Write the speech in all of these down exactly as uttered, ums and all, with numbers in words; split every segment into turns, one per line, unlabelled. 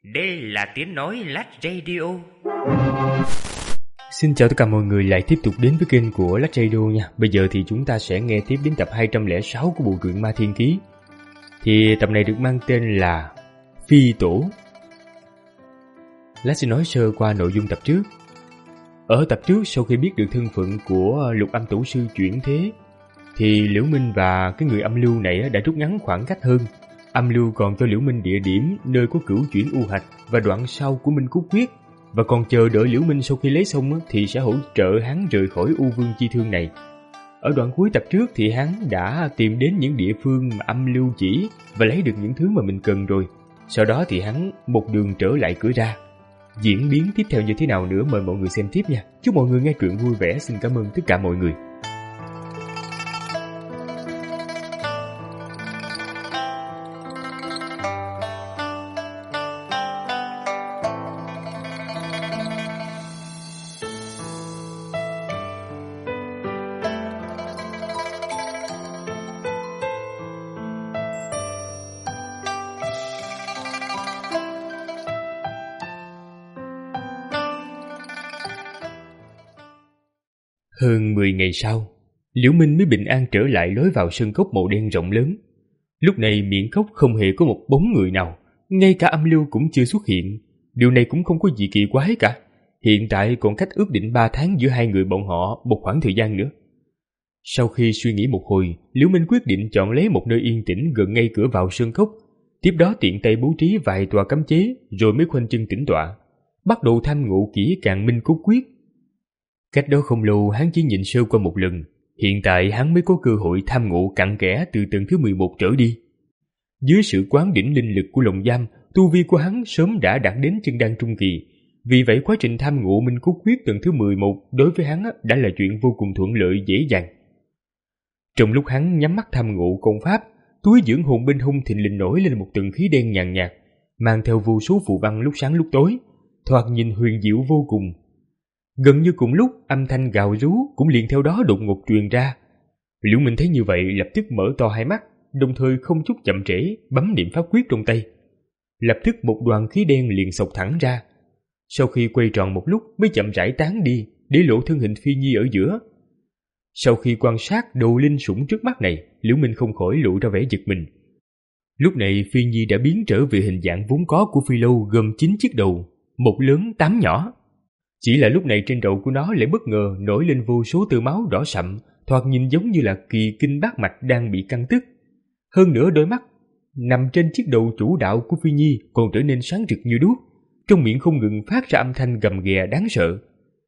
Đây là tiếng nói Lách Radio.
Xin chào tất cả mọi người lại tiếp tục đến với kênh của Lách Radio nha. Bây giờ thì chúng ta sẽ nghe tiếp đến tập hai trăm lẻ sáu của bộ truyện Ma Thiên Ký. Thì tập này được mang tên là Phi Tổ. Lách sẽ nói sơ qua nội dung tập trước. Ở tập trước, sau khi biết được thân phận của Lục Âm Tổ Sư chuyển thế, thì Liễu Minh và cái người âm lưu này đã rút ngắn khoảng cách hơn. Âm lưu còn cho Liễu Minh địa điểm nơi có cửu chuyển u hạch và đoạn sau của Minh Cốt Quyết, và còn chờ đợi Liễu Minh sau khi lấy xong thì sẽ hỗ trợ hắn rời khỏi U Vương chi thương này. Ở đoạn cuối tập trước thì hắn đã tìm đến những địa phương mà âm lưu chỉ và lấy được những thứ mà mình cần rồi. Sau đó thì hắn một đường trở lại cửa ra. Diễn biến tiếp theo như thế nào nữa mời mọi người xem tiếp nha. Chúc mọi người nghe truyện vui vẻ. Xin cảm ơn tất cả mọi người. Hơn mười ngày sau, Liễu Minh mới bình an trở lại lối vào sân cốc màu đen rộng lớn. Lúc này miệng cốc không hề có một bóng người nào, ngay cả âm lưu cũng chưa xuất hiện. Điều này cũng không có gì kỳ quái cả. Hiện tại còn cách ước định ba tháng giữa hai người bọn họ một khoảng thời gian nữa. Sau khi suy nghĩ một hồi, Liễu Minh quyết định chọn lấy một nơi yên tĩnh gần ngay cửa vào sân cốc. Tiếp đó tiện tay bố trí vài tòa cấm chế, rồi mới khoanh chân tĩnh tọa, bắt đầu tham ngộ kỹ càng Minh Cốt Quyết. Cách đó không lâu hắn chỉ nhìn sơ qua một lần, hiện tại hắn mới có cơ hội tham ngộ cặn kẽ từ tầng thứ mười một trở đi. Dưới sự quán đỉnh linh lực của lồng giam, tu vi của hắn sớm đã đạt đến chân đan trung kỳ, vì vậy quá trình tham ngộ Minh Cốt Quyết tầng thứ mười một đối với hắn đã là chuyện vô cùng thuận lợi dễ dàng. Trong lúc hắn nhắm mắt tham ngộ công pháp, túi dưỡng hồn bên hông thình lình nổi lên một tầng khí đen nhàn nhạt, mang theo vô số phù văn lúc sáng lúc tối, thoạt nhìn huyền diệu vô cùng. Gần như cùng lúc, âm thanh gào rú cũng liền theo đó đột ngột truyền ra. Liễu Minh thấy như vậy lập tức mở to hai mắt, đồng thời không chút chậm trễ bấm niệm pháp quyết trong tay. Lập tức một đoàn khí đen liền xộc thẳng ra. Sau khi quay tròn một lúc mới chậm rãi tán đi, để lộ thân hình Phi Nhi ở giữa. Sau khi quan sát đồ linh sủng trước mắt này, Liễu Minh không khỏi lộ ra vẻ giật mình. Lúc này Phi Nhi đã biến trở về hình dạng vốn có của Phi Lâu, gồm chín chiếc đầu, một lớn tám nhỏ. Chỉ là lúc này trên đầu của nó lại bất ngờ nổi lên vô số tơ máu đỏ sậm, thoạt nhìn giống như là kỳ kinh bát mạch đang bị căng tức. Hơn nữa đôi mắt nằm trên chiếc đầu chủ đạo của Phi Nhi còn trở nên sáng rực như đuốc, trong miệng không ngừng phát ra âm thanh gầm ghè đáng sợ.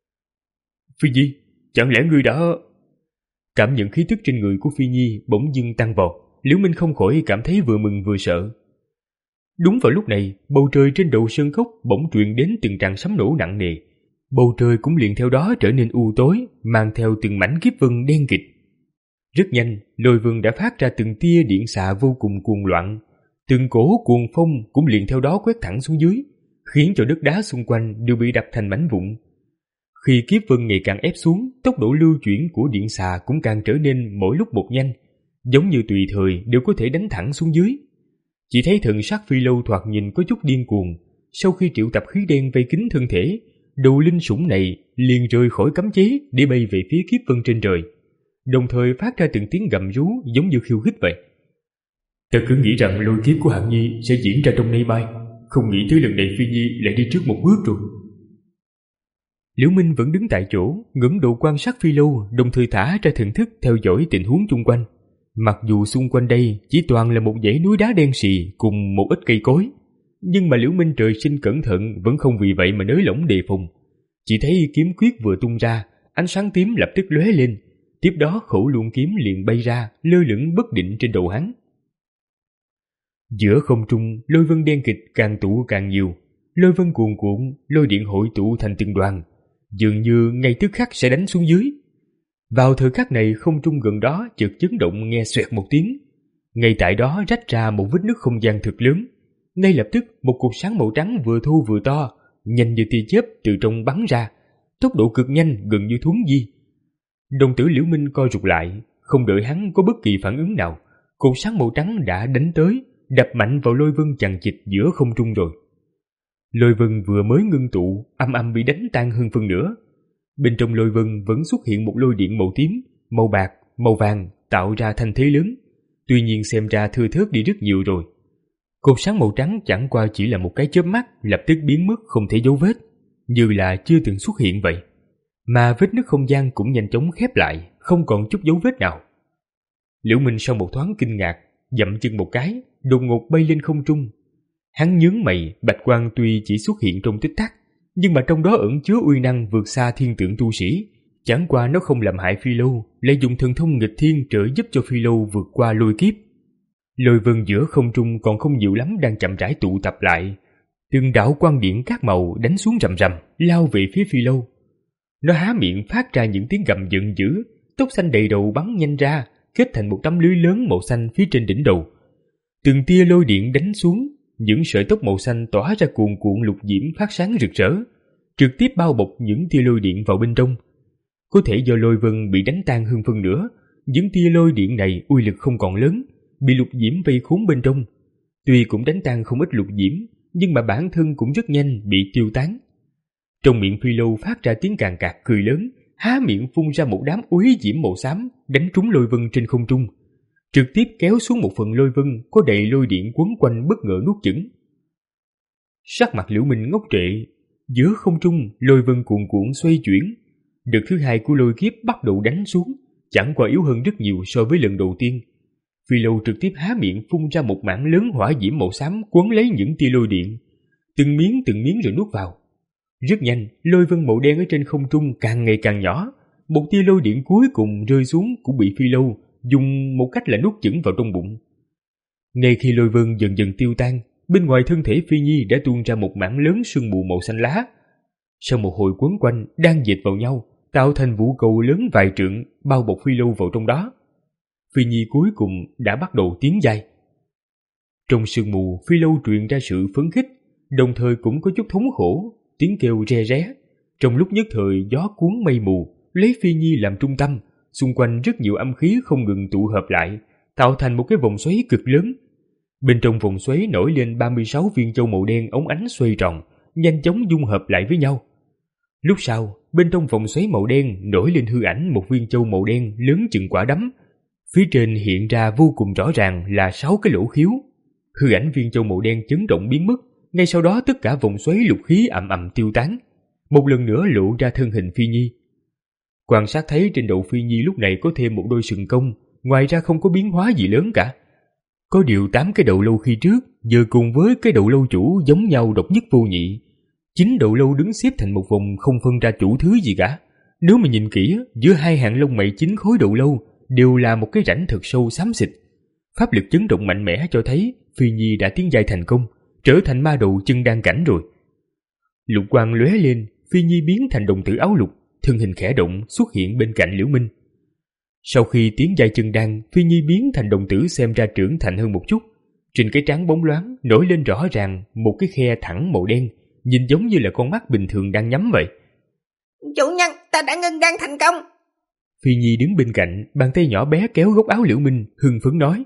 Phi Nhi, chẳng lẽ ngươi đã... Cảm nhận khí tức trên người của Phi Nhi bỗng dưng tăng vọt, Liễu Minh không khỏi cảm thấy vừa mừng vừa sợ. Đúng vào lúc này, bầu trời trên đầu sơn cốc bỗng truyền đến từng tràng sấm nổ nặng nề. Bầu trời cũng liền theo đó trở nên u tối, mang theo từng mảnh kiếp vân đen kịt. Rất nhanh, lôi vân đã phát ra từng tia điện xạ vô cùng cuồng loạn, từng cổ cuồng phong cũng liền theo đó quét thẳng xuống dưới, khiến cho đất đá xung quanh đều bị đập thành mảnh vụn. Khi kiếp vân ngày càng ép xuống, tốc độ lưu chuyển của điện xạ cũng càng trở nên mỗi lúc một nhanh, giống như tùy thời đều có thể đánh thẳng xuống dưới. Chỉ thấy thần sắc Phi Lâu thoạt nhìn có chút điên cuồng. Sau khi triệu tập khí đen vây kín thân thể, đồ linh sủng này liền rời khỏi cấm chế để bay về phía kiếp vân trên trời, đồng thời phát ra từng tiếng gầm rú giống như khiêu khích vậy. Ta cứ nghĩ rằng lôi kiếp của Hạng Nhi sẽ diễn ra trong nay mai, không nghĩ tới lần này Phi Nhi lại đi trước một bước rồi. Liễu Minh vẫn đứng tại chỗ, ngẩng đầu quan sát Phi Lâu, đồng thời thả ra thần thức theo dõi tình huống xung quanh. Mặc dù xung quanh đây chỉ toàn là một dãy núi đá đen xì cùng một ít cây cối, nhưng mà Liễu Minh trời sinh cẩn thận vẫn không vì vậy mà nới lỏng đề phòng. Chỉ thấy kiếm quyết vừa tung ra, ánh sáng tím lập tức lóe lên, tiếp đó khẩu luân kiếm liền bay ra, lơ lửng bất định trên đầu hắn. Giữa không trung, lôi vân đen kịt càng tụ càng nhiều, lôi vân cuồn cuộn, lôi điện hội tụ thành từng đoàn, dường như ngay tức khắc sẽ đánh xuống dưới. Vào thời khắc này, không trung gần đó chợt chấn động nghe xoẹt một tiếng, ngay tại đó rách ra một vết nứt không gian thực lớn. Ngay lập tức một cột sáng màu trắng vừa thu vừa to, nhanh như tia chớp từ trong bắn ra, tốc độ cực nhanh gần như thuấn di. Đồng tử Liễu Minh co rụt lại, không đợi hắn có bất kỳ phản ứng nào, cột sáng màu trắng đã đánh tới, đập mạnh vào lôi vân chằng chịt giữa không trung rồi. Lôi vân vừa mới ngưng tụ, âm âm bị đánh tan hơn phân nửa. Bên trong lôi vân vẫn xuất hiện một lôi điện màu tím, màu bạc, màu vàng tạo ra thanh thế lớn. Tuy nhiên xem ra thưa thớt đi rất nhiều rồi. Cột sáng màu trắng chẳng qua chỉ là một cái chớp mắt lập tức biến mất không thể dấu vết, như là chưa từng xuất hiện vậy. Mà vết nứt không gian cũng nhanh chóng khép lại, không còn chút dấu vết nào. Liễu Minh sau một thoáng kinh ngạc, dậm chân một cái, đột ngột bay lên không trung. Hắn nhướng mày, bạch quang tuy chỉ xuất hiện trong tích tắc, nhưng mà trong đó ẩn chứa uy năng vượt xa thiên tượng tu sĩ. Chẳng qua nó không làm hại Phi Lâu, lại dùng thần thông nghịch thiên trợ giúp cho Phi Lâu vượt qua lôi kiếp. Lôi vân giữa không trung còn không nhiều lắm đang chậm rãi tụ tập lại. Từng đạo quang điện các màu đánh xuống rầm rầm, lao về phía Phi Lâu. Nó há miệng phát ra những tiếng gầm giận dữ, tóc xanh đầy đầu bắn nhanh ra, kết thành một tấm lưới lớn màu xanh phía trên đỉnh đầu. Từng tia lôi điện đánh xuống, những sợi tóc màu xanh tỏa ra cuồn cuộn lục diễm phát sáng rực rỡ, trực tiếp bao bọc những tia lôi điện vào bên trong. Có thể do lôi vân bị đánh tan hơn phân nửa, những tia lôi điện này uy lực không còn lớn, bị lục diễm vây khốn bên trong. Tuy cũng đánh tan không ít lục diễm, nhưng mà bản thân cũng rất nhanh bị tiêu tán. Trong miệng Phi Lâu phát ra tiếng càn cạc cười lớn, há miệng phun ra một đám uế diễm màu xám đánh trúng lôi vân trên không trung, trực tiếp kéo xuống một phần lôi vân có đầy lôi điện quấn quanh bất ngờ nuốt chửng. Sắc mặt Liễu Minh ngốc trệ, giữa không trung lôi vân cuồn cuộn xoay chuyển. Đợt thứ hai của lôi kiếp bắt đầu đánh xuống, chẳng qua yếu hơn rất nhiều so với lần đầu tiên. Phi Lâu trực tiếp há miệng phun ra một mảng lớn hỏa diễm màu xám quấn lấy những tia lôi điện, từng miếng từng miếng rồi nuốt vào. Rất nhanh, lôi vân màu đen ở trên không trung càng ngày càng nhỏ, một tia lôi điện cuối cùng rơi xuống cũng bị Phi Lâu dùng một cách là nuốt chửng vào trong bụng. Ngay khi lôi vân dần dần tiêu tan, bên ngoài thân thể Phi Nhi đã tuôn ra một mảng lớn sương mù màu xanh lá. Sau một hồi quấn quanh đang dệt vào nhau, tạo thành vũ cầu lớn vài trượng bao bọc Phi Lâu vào trong đó. Phi Nhi cuối cùng đã bắt đầu tiến giai. Trong sương mù, Phi Lâu truyền ra sự phấn khích, đồng thời cũng có chút thống khổ, tiếng kêu re ré. Trong lúc nhất thời gió cuốn mây mù, lấy Phi Nhi làm trung tâm, xung quanh rất nhiều âm khí không ngừng tụ hợp lại, tạo thành một cái vòng xoáy cực lớn. Bên trong vòng xoáy nổi lên ba mươi sáu viên châu màu đen óng ánh xoay tròn, nhanh chóng dung hợp lại với nhau. Lúc sau, bên trong vòng xoáy màu đen nổi lên hư ảnh một viên châu màu đen lớn chừng quả đấm. Phía trên hiện ra vô cùng rõ ràng là sáu cái lỗ khiếu. Hư ảnh viên châu màu đen chấn động biến mất, ngay sau đó tất cả vòng xoáy lục khí ầm ầm tiêu tán, một lần nữa lộ ra thân hình Phi Nhi. Quan sát thấy trên đầu Phi Nhi lúc này có thêm một đôi sừng công, ngoài ra không có biến hóa gì lớn cả. Có điều tám cái đầu lâu khi trước giờ cùng với cái đầu lâu chủ giống nhau độc nhất vô nhị. Chín đầu lâu đứng xếp thành một vòng không phân ra chủ thứ gì cả. Nếu mà nhìn kỹ, giữa hai hàng lông mày chín khối đầu lâu đều là một cái rãnh thật sâu xám xịt. Pháp lực chấn động mạnh mẽ cho thấy Phi Nhi đã tiến giai thành công, trở thành ma đầu chân đan cảnh rồi. Lục quang lóe lên, Phi Nhi biến thành đồng tử áo lục, thân hình khẽ động xuất hiện bên cạnh Liễu Minh. Sau khi tiến giai chân đan, Phi Nhi biến thành đồng tử xem ra trưởng thành hơn một chút. Trên cái trán bóng loáng nổi lên rõ ràng một cái khe thẳng màu đen, nhìn giống như là con mắt bình thường đang nhắm vậy.
Chủ nhân, ta đã ngưng đan thành công.
Phi Nhi đứng bên cạnh, bàn tay nhỏ bé kéo góc áo Liễu Minh, hưng phấn nói.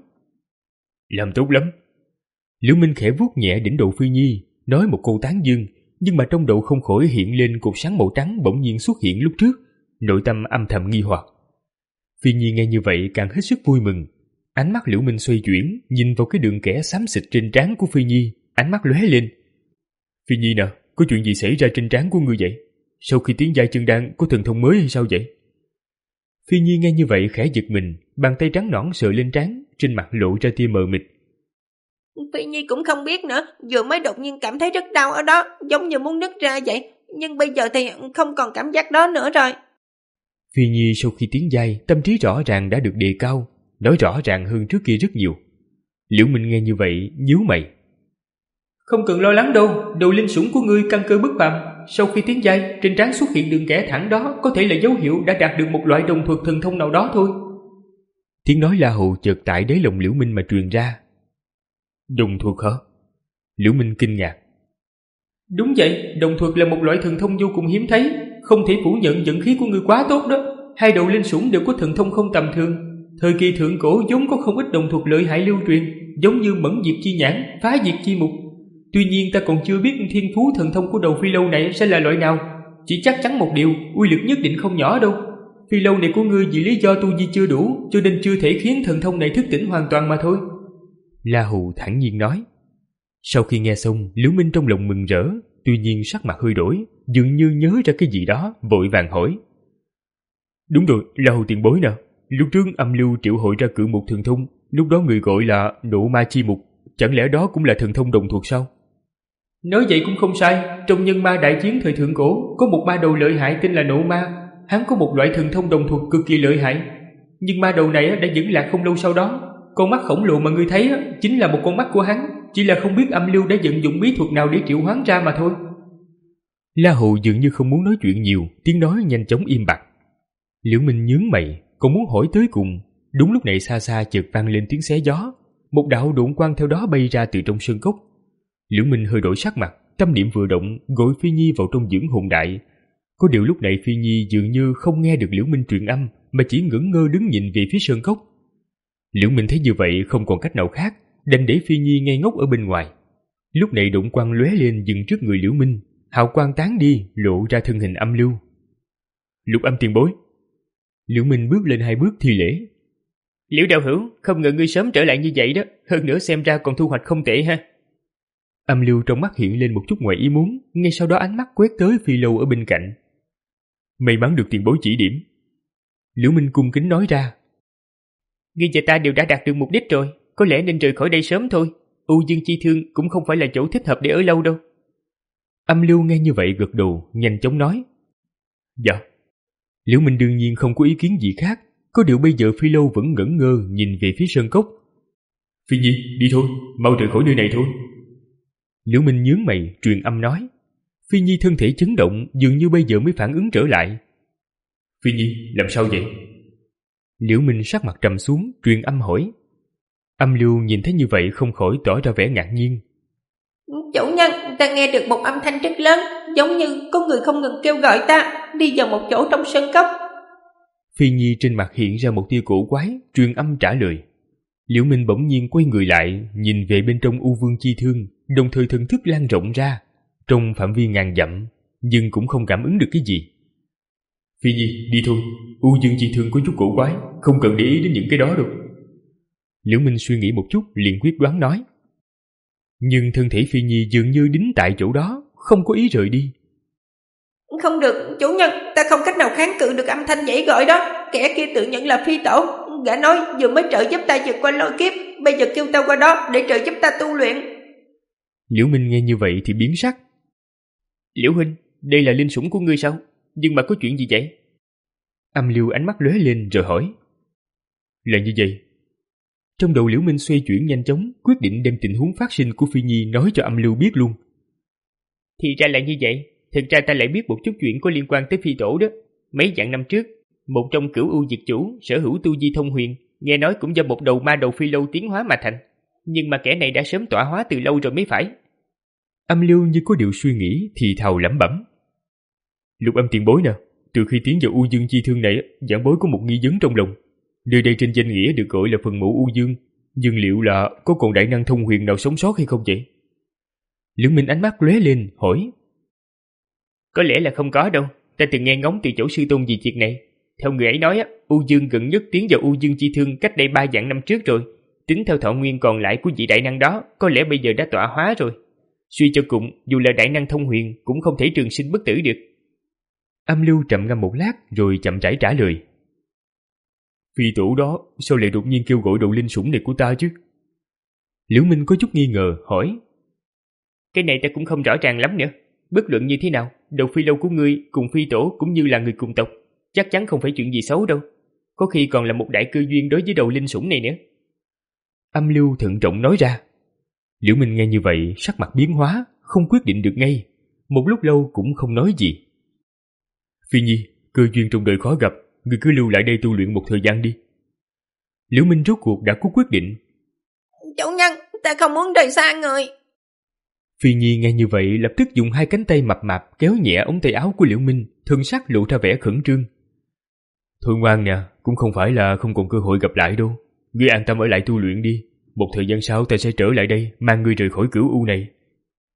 Làm tốt lắm. Liễu Minh khẽ vuốt nhẹ đỉnh đầu Phi Nhi, nói một câu tán dương, nhưng mà trong đầu không khỏi hiện lên cột sáng màu trắng bỗng nhiên xuất hiện lúc trước, nội tâm âm thầm nghi hoặc. Phi Nhi nghe như vậy càng hết sức vui mừng, ánh mắt Liễu Minh xoay chuyển, nhìn vào cái đường kẻ xám xịt trên trán của Phi Nhi, ánh mắt lóe lên. Phi Nhi nè, có chuyện gì xảy ra trên trán của ngươi vậy? Sau khi tiến giai chân đan có thần thông mới hay sao vậy? Phi Nhi nghe như vậy khẽ giật mình, bàn tay trắng nõn sờ lên trán, trên mặt lộ ra tia mờ mịt.
Phi Nhi cũng không biết nữa, vừa mới đột nhiên cảm thấy rất đau ở đó, giống như muốn nứt ra vậy, nhưng bây giờ thì không còn cảm giác đó nữa rồi.
Phi Nhi sau khi tiến giai, tâm trí rõ ràng đã được đề cao, nói rõ ràng hơn trước kia rất nhiều. Liễu Minh nghe như vậy, nhíu mày. Không cần lo lắng đâu, đầu linh sủng của ngươi căn cơ bất phàm, sau khi tiến giai, trên trán xuất hiện đường kẻ thẳng đó có thể là dấu hiệu đã đạt được một loại đồng thuật thần thông nào đó thôi. Tiếng nói la hầu chợt tại đáy lòng Liễu Minh mà truyền ra. Đồng thuật hả? Liễu Minh kinh ngạc. Đúng vậy, đồng thuật là một loại thần thông vô cùng hiếm thấy, không thể phủ nhận vận khí của ngươi quá tốt đó. Hai đầu linh sủng đều có thần thông không tầm thường. Thời kỳ thượng cổ vốn có không ít đồng thuật lợi hại lưu truyền, giống như mẫn diệt chi nhãn, phá diệt chi mục. Tuy nhiên ta còn chưa biết thiên phú thần thông của đầu phi lâu này sẽ là loại nào. Chỉ chắc chắn một điều, uy lực nhất định không nhỏ đâu. Phi lâu này của ngươi vì lý do tu vi chưa đủ, cho nên chưa thể khiến thần thông này thức tỉnh hoàn toàn mà thôi. La Hù thản nhiên nói. Sau khi nghe xong, Liễu Minh trong lòng mừng rỡ, tuy nhiên sắc mặt hơi đổi, dường như nhớ ra cái gì đó, vội vàng hỏi. Đúng rồi, La Hù tiền bối nè. Lúc trước âm lưu triệu hội ra cự mục thần thông, lúc đó người gọi là nộ ma chi mục, chẳng lẽ đó cũng là thần thông đồng thuộc sao? Nói vậy cũng không sai. Trong nhân ma đại chiến thời thượng cổ, có một ma đầu lợi hại tên là nộ ma. Hắn có một loại thần thông đồng thuộc cực kỳ lợi hại. Nhưng ma đầu này đã dẫn lạc không lâu sau đó. Con mắt khổng lồ mà ngươi thấy chính là một con mắt của hắn, chỉ là không biết âm lưu đã vận dụng bí thuật nào để triệu hoán ra mà thôi. La Hù dường như không muốn nói chuyện nhiều, tiếng nói nhanh chóng im bặt. Liễu Minh nhướng mày, còn muốn hỏi tới cùng. Đúng lúc này xa xa chợt vang lên tiếng xé gió, một đạo độn quang theo đó bay ra từ trong sơn cốc. Liễu Minh hơi đổi sắc mặt, tâm niệm vừa động, gọi Phi Nhi vào trong dưỡng hồn đại. Có điều lúc này Phi Nhi dường như không nghe được Liễu Minh truyền âm, mà chỉ ngẩn ngơ đứng nhìn về phía sơn cốc. Liễu Minh thấy như vậy không còn cách nào khác, đành để Phi Nhi ngây ngốc ở bên ngoài. Lúc này độn quang lóe lên dừng trước người Liễu Minh, hào quang tán đi, lộ ra thân hình âm lưu. Lục Âm tiền bối. Liễu Minh bước lên hai bước thi lễ. Liễu đạo hữu, không ngờ ngươi sớm trở lại như vậy đó, hơn nữa xem ra còn thu hoạch không tệ ha. Âm lưu trong mắt hiện lên một chút ngoài ý muốn, ngay sau đó ánh mắt quét tới Phi lâu ở bên cạnh. May mắn được tiền bối chỉ điểm. Liễu Minh cung kính nói ra. Ngươi và ta đều đã đạt được mục đích rồi, có lẽ nên rời khỏi đây sớm thôi. U Dương Chi Thương cũng không phải là chỗ thích hợp để ở lâu đâu. Âm lưu nghe như vậy gật đầu, nhanh chóng nói. Dạ. Liễu Minh đương nhiên không có ý kiến gì khác, có điều bây giờ Phi lâu vẫn ngẩn ngơ nhìn về phía sơn cốc. Phi Nhi, đi thôi, mau rời khỏi nơi này thôi. Liễu Minh nhướng mày, truyền âm nói. Phi Nhi thân thể chấn động, dường như bây giờ mới phản ứng trở lại. Phi Nhi, làm sao vậy? Liễu Minh sắc mặt trầm xuống, truyền âm hỏi. Âm lưu nhìn thấy như vậy không khỏi tỏ ra vẻ ngạc nhiên.
Chủ nhân, ta nghe được một âm thanh rất lớn, giống như có người không ngừng kêu gọi ta đi vào một chỗ trong sơn cốc.
Phi Nhi trên mặt hiện ra một tia cổ quái, truyền âm trả lời. Liễu Minh bỗng nhiên quay người lại, nhìn về bên trong U Vương Chi Thương, đồng thời thần thức lan rộng ra, trong phạm vi ngàn dặm, nhưng cũng không cảm ứng được cái gì. Phi Nhi, đi thôi, U Dương Chi Thương có chút cổ quái, không cần để ý đến những cái đó đâu. Liễu Minh suy nghĩ một chút, liền quyết đoán nói. Nhưng thân thể Phi Nhi dường như đính tại chỗ đó, không có ý rời đi.
Không được, chủ nhân, ta không cách nào kháng cự được âm thanh dãy gọi đó. Kẻ kia tự nhận là phi tổ, gã nói vừa mới trợ giúp ta vượt qua lôi kiếp, bây giờ kêu ta qua đó để trợ giúp ta tu luyện.
Liễu Minh nghe như vậy thì biến sắc. Liễu huynh, đây là linh sủng của ngươi sao? Nhưng mà có chuyện gì vậy? Âm lưu ánh mắt lóe lên rồi hỏi. Là như vậy. Trong đầu Liễu Minh xoay chuyển nhanh chóng, quyết định đem tình huống phát sinh của Phi Nhi nói cho âm lưu biết luôn. Thì ra là như vậy. Thực ra ta lại biết một chút chuyện có liên quan tới phi tổ đó. Mấy vạn năm trước, một trong cửu u diệt chủ sở hữu tu vi thông huyền, nghe nói cũng do một đầu ma đầu phi lâu tiến hóa mà thành. Nhưng mà kẻ này đã sớm tọa hóa từ lâu rồi mới phải. Âm lưu như có điều suy nghĩ thì thào lẩm bẩm. Lục Âm tiền bối nè, từ khi tiến vào U Dương Chi Thương này, giảng bối có một nghi vấn trong lòng. Nơi đây trên danh nghĩa được gọi là phần mộ U Dương, nhưng liệu là có còn đại năng thông huyền nào sống sót hay không vậy? Liễu Minh ánh mắt lóe lên hỏi. Có lẽ là không có đâu, ta từng nghe ngóng từ chỗ sư tôn gì chuyện này. Theo người ấy nói, U Dương gần nhất tiến vào U Dương Chi Thương cách đây ba vạn năm trước rồi. Tính theo thọ nguyên còn lại của vị đại năng đó, có lẽ bây giờ đã tọa hóa rồi. Suy cho cùng, dù là đại năng thông huyền cũng không thể trường sinh bất tử được. Âm lưu trầm ngâm một lát rồi chậm rãi trả lời. Phi tổ đó sao lại đột nhiên kêu gọi đầu linh sủng này của ta chứ? Liễu Minh có chút nghi ngờ hỏi. Cái này ta cũng không rõ ràng lắm nữa. Bất luận như thế nào, đầu phi lâu của ngươi cùng phi tổ cũng như là người cùng tộc, chắc chắn không phải chuyện gì xấu đâu. Có khi còn là một đại cơ duyên đối với đầu linh sủng này nữa. Âm lưu thận trọng nói ra. Liễu Minh nghe như vậy sắc mặt biến hóa, không quyết định được ngay. Một lúc lâu cũng không nói gì. Phi Nhi, cơ duyên trong đời khó gặp, ngươi cứ lưu lại đây tu luyện một thời gian đi. Liễu Minh rốt cuộc đã có quyết định.
Chủ nhân, ta không muốn rời xa người.
Phi Nhi nghe như vậy lập tức dùng hai cánh tay mập mạp kéo nhẹ ống tay áo của Liễu Minh, thân sắc lộ ra vẻ khẩn trương. Thôi ngoan nè, cũng không phải là không còn cơ hội gặp lại đâu. Ngươi an tâm ở lại tu luyện đi. Một thời gian sau ta sẽ trở lại đây, mang ngươi rời khỏi cửu u này.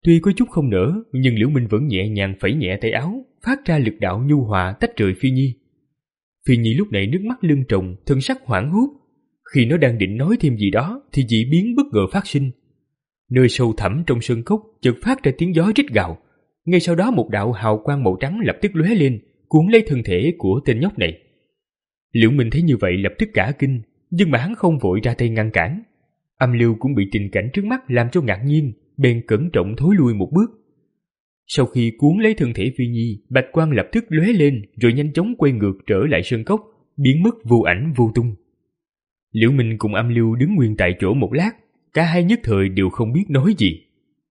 Tuy có chút không nỡ, nhưng Liễu Minh vẫn nhẹ nhàng phẩy nhẹ tay áo, phát ra lực đạo nhu hòa tách rời Phi Nhi. Phi Nhi lúc này nước mắt lưng tròng, thân sắc hoảng hốt. Khi nó đang định nói thêm gì đó thì dị biến bất ngờ phát sinh. Nơi sâu thẳm trong sơn cốc chợt phát ra tiếng gió rít gào. Ngay sau đó một đạo hào quang màu trắng lập tức lóe lên, cuốn lấy thân thể của tên nhóc này. Liễu Minh thấy như vậy lập tức cả kinh, nhưng mà hắn không vội ra tay ngăn cản. Âm Lưu cũng bị tình cảnh trước mắt làm cho ngạc nhiên, bèn cẩn trọng thối lui một bước. Sau khi cuốn lấy thân thể Phi Nhi, bạch quang lập tức lóe lên rồi nhanh chóng quay ngược trở lại sơn cốc, biến mất vô ảnh vô tung. Liễu Minh cùng Âm Lưu đứng nguyên tại chỗ một lát, cả hai nhất thời đều không biết nói gì.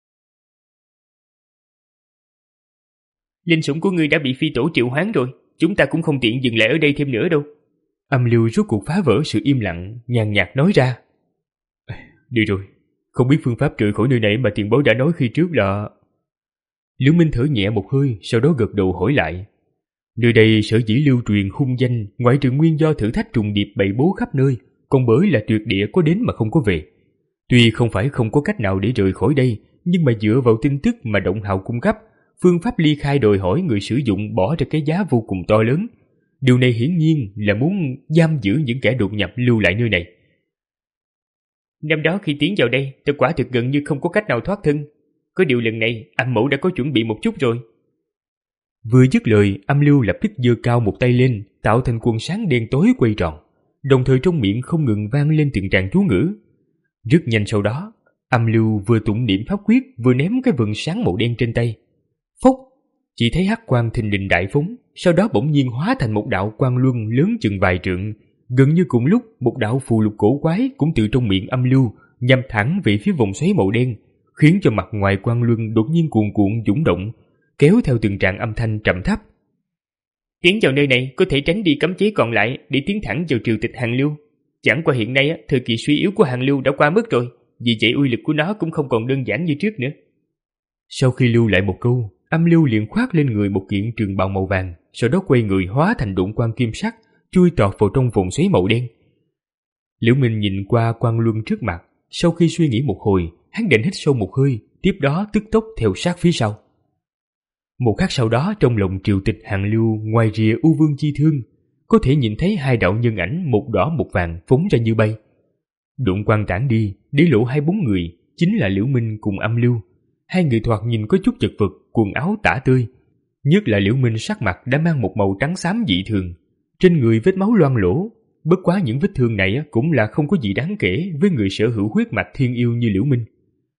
Linh sủng của ngươi đã bị phi tổ triệu hoán rồi, chúng ta cũng không tiện dừng lại ở đây thêm nữa đâu.
Âm Lưu rốt cuộc phá vỡ sự im lặng, nhàn nhạt nói ra. Đi rồi, không biết phương pháp rời khỏi nơi này mà tiền bối đã nói khi trước là... Liễu Minh thở nhẹ một hơi, sau đó gật đầu hỏi lại. Nơi đây sở dĩ lưu truyền hung danh, ngoại trừ nguyên do thử thách trùng điệp bày bố khắp nơi, còn bởi là tuyệt địa có đến mà không có về. Tuy không phải không có cách nào để rời khỏi đây, nhưng mà dựa vào tin tức mà Động Hào cung cấp, phương pháp ly khai đòi hỏi người sử dụng bỏ ra cái giá vô cùng to lớn. Điều này hiển nhiên là muốn giam giữ những kẻ đột nhập lưu lại nơi này.
Năm đó khi tiến vào đây, tôi quả thực gần như không có cách nào thoát thân. Có điều lần này, Âm Mẫu đã có chuẩn bị một chút rồi.
Vừa dứt lời, Âm Lưu lập tức giơ cao một tay lên, tạo thành quần sáng đen tối quay tròn, đồng thời trong miệng không ngừng vang lên từng tràng chú ngữ. Rất nhanh sau đó, Âm Lưu vừa tụng niệm pháp quyết vừa ném cái vầng sáng màu đen trên tay. Phốc, chỉ thấy hắc quang thình lình đại phóng, sau đó bỗng nhiên hóa thành một đạo quang luân lớn chừng vài trượng. Gần như cùng lúc, một đạo phù lục cổ quái cũng từ trong miệng Âm Lưu nhằm thẳng về phía vòng xoáy màu đen, khiến cho mặt ngoài quang luân đột nhiên cuồn cuộn dũng động, kéo theo từng tràng âm thanh trầm thấp.
Tiến vào nơi này có thể tránh đi cấm chế còn lại để tiến thẳng vào triều tịch Hàng Lưu. Chẳng qua hiện nay thời kỳ suy yếu của Hàng Lưu đã qua mất rồi, vì vậy uy lực của nó cũng không còn đơn giản như trước nữa.
Sau khi lưu lại một câu, Âm Lưu liền khoác lên người một kiện trường bào màu vàng, sau đó quay người hóa thành độn quang kim sắc, chui tọt vào trong vòng xoáy màu đen. Liễu Minh nhìn qua quang luân trước mặt, sau khi suy nghĩ một hồi, hắn định hít sâu một hơi, tiếp đó tức tốc theo sát phía sau. Một khắc sau đó, trong lòng triều tịch Hàng Lưu, ngoài rìa U Vương Chi Thương, có thể nhìn thấy hai đạo nhân ảnh một đỏ một vàng phóng ra như bay. Độn quang tản đi, để lộ hai bóng người, chính là Liễu Minh cùng Âm Lưu. Hai người thoạt nhìn có chút chật vật, quần áo tả tơi. Nhất là Liễu Minh sắc mặt đã mang một màu trắng xám dị thường, trên người vết máu loang lỗ. Bất quá những vết thương này cũng là không có gì đáng kể với người sở hữu huyết mạch thiên yêu như Liễu Minh.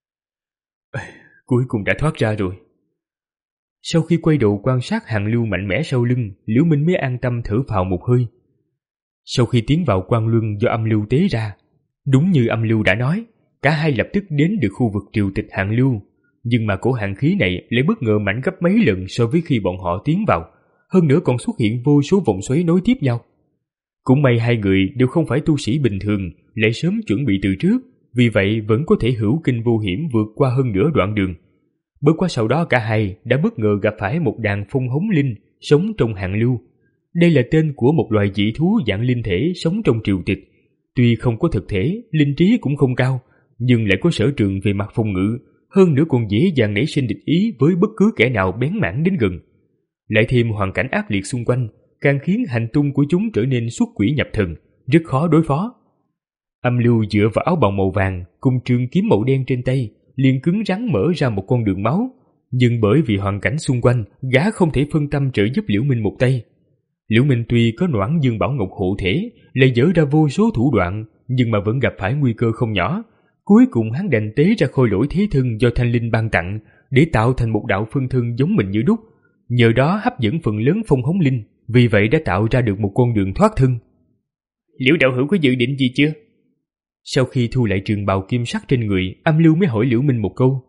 Cuối cùng đã thoát ra rồi. Sau khi quay đầu quan sát Hàng Lưu mạnh mẽ sau lưng, Liễu Minh mới an tâm thở phào một hơi. Sau khi tiến vào quang luân do Âm Lưu tế ra, đúng như Âm Lưu đã nói, cả hai lập tức đến được khu vực triều tịch Hàng Lưu, nhưng mà cổ hàng khí này lại bất ngờ mạnh gấp mấy lần so với khi bọn họ tiến vào, hơn nữa còn xuất hiện vô số vòng xoáy nối tiếp nhau. Cũng may hai người đều không phải tu sĩ bình thường, lại sớm chuẩn bị từ trước, vì vậy vẫn có thể hữu kinh vô hiểm vượt qua hơn nửa đoạn đường. Bất quá sau đó cả hai đã bất ngờ gặp phải một đàn phong hống linh sống trong Hàng Lưu. Đây là tên của một loài dị thú dạng linh thể sống trong triều tịch. Tuy không có thực thể, linh trí cũng không cao, nhưng lại có sở trường về mặt phòng ngự, hơn nữa còn dễ dàng nảy sinh địch ý với bất cứ kẻ nào bén mảng đến gần. Lại thêm hoàn cảnh ác liệt xung quanh, càng khiến hành tung của chúng trở nên xuất quỷ nhập thần, rất khó đối phó. Âm Lưu dựa vào áo bào màu vàng cùng trường kiếm màu đen trên tay, liền cứng rắn mở ra một con đường máu, nhưng bởi vì hoàn cảnh xung quanh, gã không thể phân tâm trợ giúp Liễu Minh một tay. Liễu Minh tuy có Noãn Dương Bảo Ngọc hộ thể, lại dở ra vô số thủ đoạn, nhưng mà vẫn gặp phải nguy cơ không nhỏ. Cuối cùng hắn đành tế ra khôi lỗi thế thân do Thanh Linh ban tặng, để tạo thành một đạo phân thân giống mình như đúc, nhờ đó hấp dẫn phần lớn phong hống linh, vì vậy đã tạo ra được một con đường thoát thân.
Liễu đạo hữu có dự định gì chưa?
Sau khi thu lại trường bào kim sắc trên người, Âm Lưu mới hỏi Liễu Minh một câu.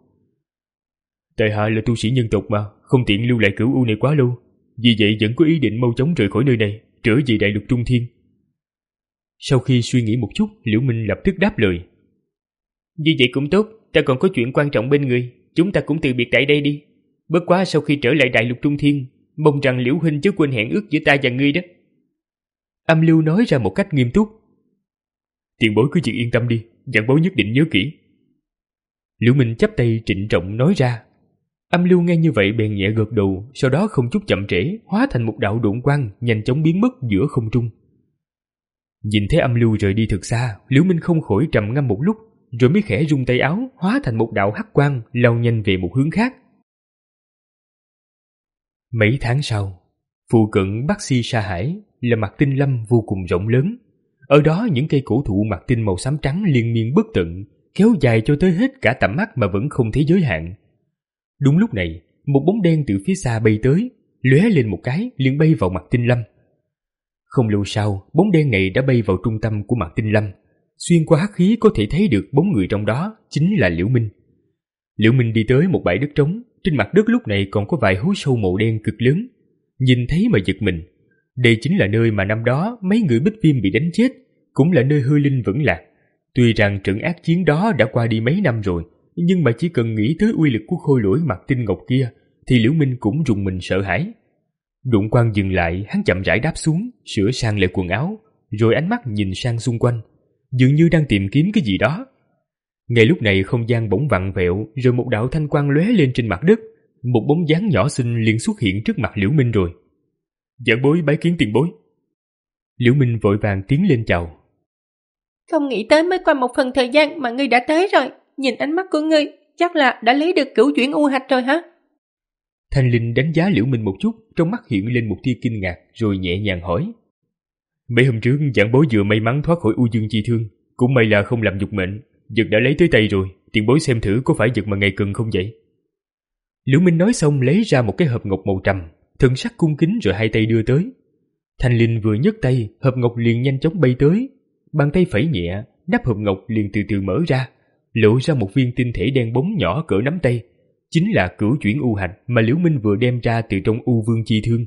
Tại hạ là tu sĩ nhân tộc mà, không tiện lưu lại cửu u này quá lâu, vì vậy vẫn có ý định mau chóng rời khỏi nơi này, trở về đại lục Trung Thiên. Sau khi suy nghĩ một chút, Liễu Minh lập tức đáp lời.
Như vậy cũng tốt, ta còn có chuyện quan trọng bên người, chúng ta cũng từ biệt tại đây đi. Bất quá sau khi trở lại đại lục Trung Thiên, mong rằng Liễu huynh chớ quên hẹn ước giữa ta và ngươi đó.
Âm Lưu nói ra một cách nghiêm túc. Tiền bối cứ việc yên tâm đi, dặn bối nhất định nhớ kỹ. Liễu Minh chắp tay trịnh trọng nói ra, Âm Lưu nghe như vậy bèn nhẹ gật đầu, sau đó không chút chậm trễ hóa thành một đạo độn quang nhanh chóng biến mất giữa không trung. Nhìn thấy Âm Lưu rời đi thật xa, Liễu Minh không khỏi trầm ngâm một lúc, rồi mới khẽ rung tay áo hóa thành một đạo hắc quang lao nhanh về một hướng khác. Mấy tháng sau, phụ cận Bắc Si Sa Hải là mặt tinh lâm vô cùng rộng lớn. Ở đó những cây cổ thụ mặt tinh màu xám trắng liên miên bất tận, kéo dài cho tới hết cả tầm mắt mà vẫn không thấy giới hạn. Đúng lúc này, một bóng đen từ phía xa bay tới, lóe lên một cái liền bay vào mặt tinh lâm. Không lâu sau, bóng đen này đã bay vào trung tâm của mặt tinh lâm. Xuyên qua hắc khí có thể thấy được bóng người trong đó chính là Liễu Minh. Liễu Minh đi tới một bãi đất trống, trên mặt đất lúc này còn có vài hố sâu màu đen cực lớn. Nhìn thấy mà giật mình. Đây chính là nơi mà năm đó mấy người Bích Viêm bị đánh chết, cũng là nơi hư linh vẫn lạc. Tuy rằng trận ác chiến đó đã qua đi mấy năm rồi, nhưng mà chỉ cần nghĩ tới uy lực của khôi lỗi mặt tinh ngọc kia thì Liễu Minh cũng rùng mình sợ hãi. Đụng quang dừng lại, hắn chậm rãi đáp xuống, sửa sang lại quần áo, rồi ánh mắt nhìn sang xung quanh, dường như đang tìm kiếm cái gì đó. Ngay lúc này không gian bỗng vặn vẹo, rồi một đạo thanh quang lóe lên trên mặt đất, một bóng dáng nhỏ xinh liền xuất hiện trước mặt Liễu Minh rồi. Giảng bối bái kiến tiền bối. Liễu Minh vội vàng tiến lên chào.
Không nghĩ tới mới qua một phần thời gian mà ngươi đã tới rồi. Nhìn ánh mắt của ngươi, chắc là đã lấy được cửu chuyển u hạch rồi hả?
Thanh Linh đánh giá Liễu Minh một chút, trong mắt hiện lên một tia kinh ngạc, rồi nhẹ nhàng hỏi. Mấy hôm trước giảng bối vừa may mắn thoát khỏi u dương chi thương, cũng may là không làm nhục mệnh, vật đã lấy tới tay rồi, tiền bối xem thử có phải vật mà ngài cần không vậy? Liễu Minh nói xong lấy ra một cái hộp ngọc màu trầm, thần sắc cung kính rồi hai tay đưa tới. Thanh Linh vừa nhấc tay, hộp ngọc liền nhanh chóng bay tới, bàn tay phẩy nhẹ, nắp hộp ngọc liền từ từ mở ra, lộ ra một viên tinh thể đen bóng nhỏ cỡ nắm tay, chính là cửu chuyển u hạch mà Liễu Minh vừa đem ra từ trong u vương chi thương.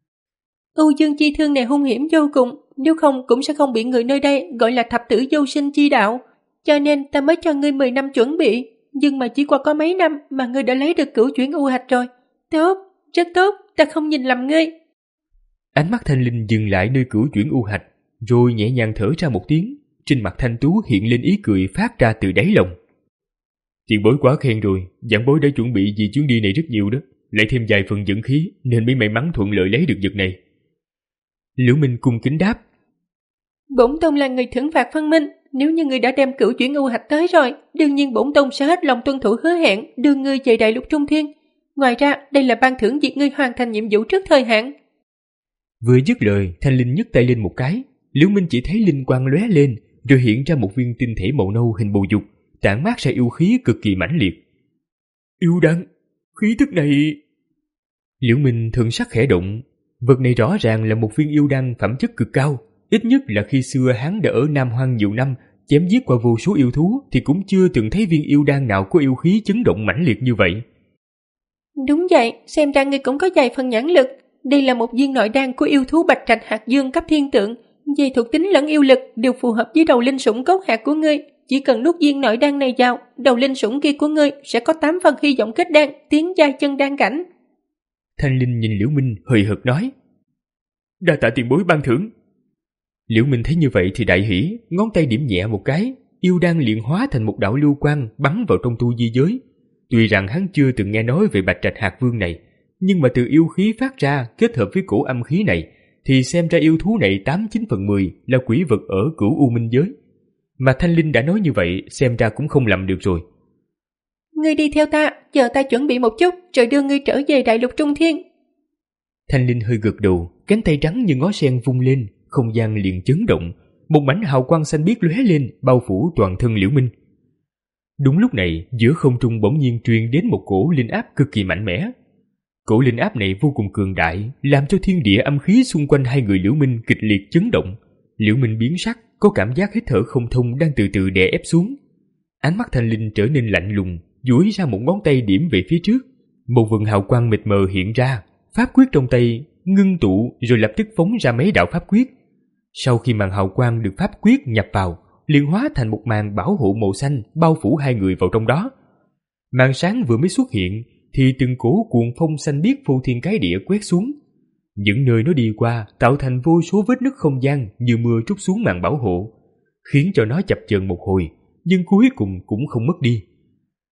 U dương chi thương này hung hiểm vô cùng, nếu không cũng sẽ không bị người nơi đây gọi là thập tử vô sinh chi đạo, cho nên ta mới cho ngươi mười năm chuẩn bị, nhưng mà chỉ qua có mấy năm mà ngươi đã lấy được cửu chuyển u hạch rồi. Tốt, rất tốt, ta không nhìn lầm ngươi.
Ánh mắt Thanh Linh dừng lại nơi cửu chuyển u hạch, rồi nhẹ nhàng thở ra một tiếng, trên mặt Thanh Tú hiện lên ý cười phát ra từ đáy lòng. Tiền bối quá khen rồi, giảng bối đã chuẩn bị vì chuyến đi này rất nhiều đó, lại thêm vài phần dẫn khí nên mới may mắn thuận lợi lấy được vật này. Liễu Minh cung kính đáp.
Bổn tông là người thưởng phạt phân minh, nếu như ngươi đã đem cửu chuyển u hạch tới rồi, đương nhiên bổn tông sẽ hết lòng tuân thủ hứa hẹn đưa ngươi về đại lục trung thiên. Ngoài ra, đây là ban thưởng việc ngươi hoàn thành nhiệm vụ trước thời hạn.
Vừa dứt lời, Thanh Linh nhấc tay lên một cái, Liễu Minh chỉ thấy linh quang lóe lên, rồi hiện ra một viên tinh thể màu nâu hình bầu dục, tản mát ra yêu khí cực kỳ mãnh liệt. Yêu đan, khí tức này... Liễu Minh thần sắc khẽ động, vật này rõ ràng là một viên yêu đan phẩm chất cực cao, ít nhất là khi xưa hắn đã ở Nam Hoang nhiều năm, chém giết qua vô số yêu thú thì cũng chưa từng thấy viên yêu đan nào có yêu khí chấn động mãnh liệt như vậy.
Đúng vậy, xem ra ngươi cũng có vài phần nhãn lực. Đây là một viên nội đan của yêu thú bạch trạch hạt dương cấp thiên tượng, về thuộc tính lẫn yêu lực đều phù hợp với đầu linh sủng cốt hạt của ngươi. Chỉ cần nuốt viên nội đan này vào, đầu linh sủng kia của ngươi sẽ có tám phần hy vọng kết đan, tiến giai chân đan cảnh.
Thanh Linh nhìn Liễu Minh hời hợt nói. Đa tạ tiền bối ban thưởng. Liễu Minh thấy như vậy thì đại hỉ, ngón tay điểm nhẹ một cái, yêu đan liền hóa thành một đạo lưu quang bắn vào trong tu di giới. Tuy rằng hắn chưa từng nghe nói về bạch trạch hạt vương này, nhưng mà từ yêu khí phát ra kết hợp với cổ âm khí này thì xem ra yêu thú này tám chín phần mười là quỷ vật ở cửu u minh giới. Mà Thanh Linh đã nói như vậy, xem ra cũng không lầm được rồi.
Ngươi đi theo ta, giờ ta chuẩn bị một chút rồi đưa ngươi trở về đại lục trung thiên.
Thanh Linh hơi gật đầu, cánh tay trắng như ngó sen vung lên, không gian liền chấn động, một mảnh hào quang xanh biếc lóe lên, bao phủ toàn thân Liễu Minh. Đúng lúc này, giữa không trung bỗng nhiên truyền đến một cổ linh áp cực kỳ mạnh mẽ. Cổ linh áp này vô cùng cường đại, làm cho thiên địa âm khí xung quanh hai người Liễu Minh kịch liệt chấn động. Liễu Minh biến sắc, có cảm giác hít thở không thông đang từ từ đè ép xuống. Ánh mắt Thanh Linh trở nên lạnh lùng, duỗi ra một ngón tay điểm về phía trước. Một vầng hào quang mịt mờ hiện ra, pháp quyết trong tay ngưng tụ rồi lập tức phóng ra mấy đạo pháp quyết. Sau khi màn hào quang được pháp quyết nhập vào, liền hóa thành một màn bảo hộ màu xanh bao phủ hai người vào trong đó. Màn sáng vừa mới xuất hiện thì từng cổ cuồng phong xanh biếc phô thiên cái địa quét xuống. Những nơi nó đi qua tạo thành vô số vết nứt không gian như mưa trút xuống màn bảo hộ, khiến cho nó chập chờn một hồi, nhưng cuối cùng cũng không mất đi.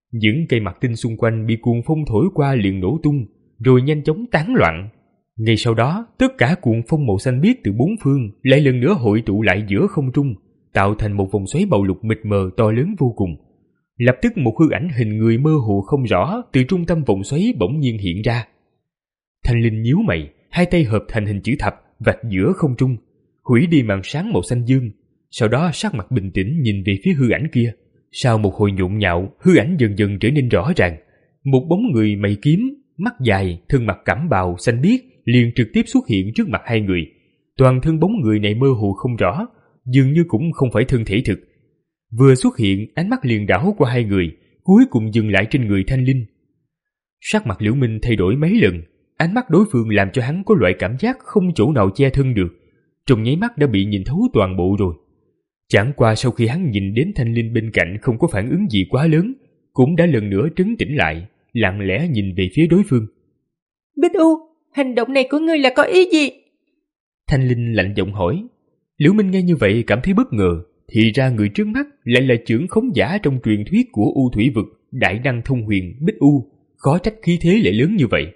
Những cây mặt tinh xung quanh bị cuồng phong thổi qua liền nổ tung, rồi nhanh chóng tán loạn. Ngay sau đó, tất cả cuồng phong màu xanh biếc từ bốn phương lại lần nữa hội tụ lại giữa không trung, tạo thành một vòng xoáy màu lục mịt mờ to lớn vô cùng. Lập tức một hư ảnh hình người mơ hồ không rõ từ trung tâm vòng xoáy bỗng nhiên hiện ra. Thanh Linh nhíu mày, hai tay hợp thành hình chữ thập vạch giữa không trung, hủy đi màn sáng màu xanh dương. Sau đó sắc mặt bình tĩnh nhìn về phía hư ảnh kia. Sau một hồi nhộn nhạo, hư ảnh dần dần trở nên rõ ràng. Một bóng người mày kiếm, mắt dài, thân mặc cẩm bào xanh biếc liền trực tiếp xuất hiện trước mặt hai người. Toàn thân bóng người này mơ hồ không rõ, dường như cũng không phải thân thể thực. Vừa xuất hiện, ánh mắt liền đảo qua hai người, cuối cùng dừng lại trên người Thanh Linh. Sắc mặt Liễu Minh thay đổi mấy lần, ánh mắt đối phương làm cho hắn có loại cảm giác không chỗ nào che thân được. Trong nháy mắt đã bị nhìn thấu toàn bộ rồi. Chẳng qua sau khi hắn nhìn đến Thanh Linh bên cạnh không có phản ứng gì quá lớn, cũng đã lần nữa trấn tĩnh lại, lặng lẽ nhìn về phía đối phương.
Bích U, hành động này của ngươi là có ý gì?
Thanh Linh lạnh giọng hỏi. Liễu Minh nghe như vậy cảm thấy bất ngờ, thì ra người trước mắt lại là trưởng khống giả trong truyền thuyết của U Thủy Vực, đại năng thông huyền Bích U, khó trách khí thế lại lớn như vậy.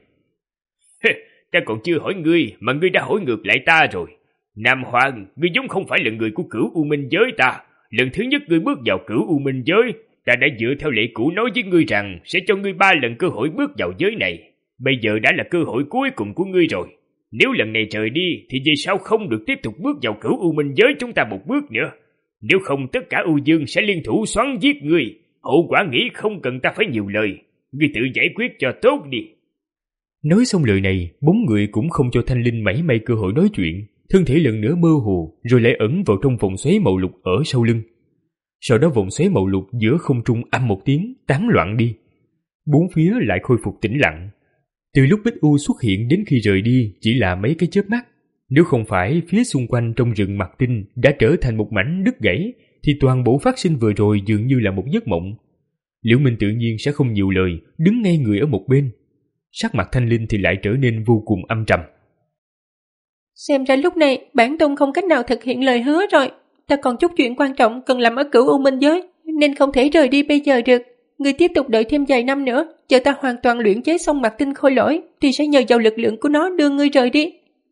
Ta còn chưa hỏi ngươi mà ngươi đã hỏi ngược lại ta rồi. Nam Hoàng, ngươi giống không phải là người của Cửu U Minh giới ta. Lần thứ nhất ngươi bước vào Cửu U Minh giới, ta đã dựa theo lệ cũ nói với ngươi rằng sẽ cho ngươi ba lần cơ hội bước vào giới này. Bây giờ đã là cơ hội cuối cùng của ngươi rồi. Nếu lần này rời đi thì về sau không được tiếp tục bước vào Cửu U Minh giới chúng ta một bước nữa. Nếu không tất cả U Dương sẽ liên thủ xoắn giết ngươi. Hậu quả nghĩ không cần ta phải nhiều lời. Ngươi tự giải quyết cho tốt đi.
Nói xong lời này, bốn người cũng không cho Thanh Linh mảy may cơ hội nói chuyện, thân thể lần nữa mơ hồ rồi lại ẩn vào trong vòng xoáy màu lục ở sau lưng. Sau đó vòng xoáy màu lục giữa không trung âm một tiếng tán loạn đi. Bốn phía lại khôi phục tĩnh lặng. Từ lúc Bích U xuất hiện đến khi rời đi chỉ là mấy cái chớp mắt. Nếu không phải phía xung quanh trong rừng mặt tinh đã trở thành một mảnh đứt gãy, thì toàn bộ phát sinh vừa rồi dường như là một giấc mộng. Liễu Minh tự nhiên sẽ không nhiều lời, đứng ngay người ở một bên. Sắc mặt Thanh Linh thì lại trở nên vô cùng âm trầm.
Xem ra lúc này bản tôn không cách nào thực hiện lời hứa rồi. Ta còn chút chuyện quan trọng cần làm ở Cửu U Minh giới, nên không thể rời đi bây giờ được. Ngươi tiếp tục đợi thêm vài năm nữa, chờ ta hoàn toàn luyện chế xong mặt tinh khôi lỗi, thì sẽ nhờ vào lực lượng của nó đưa ngươi rời đi.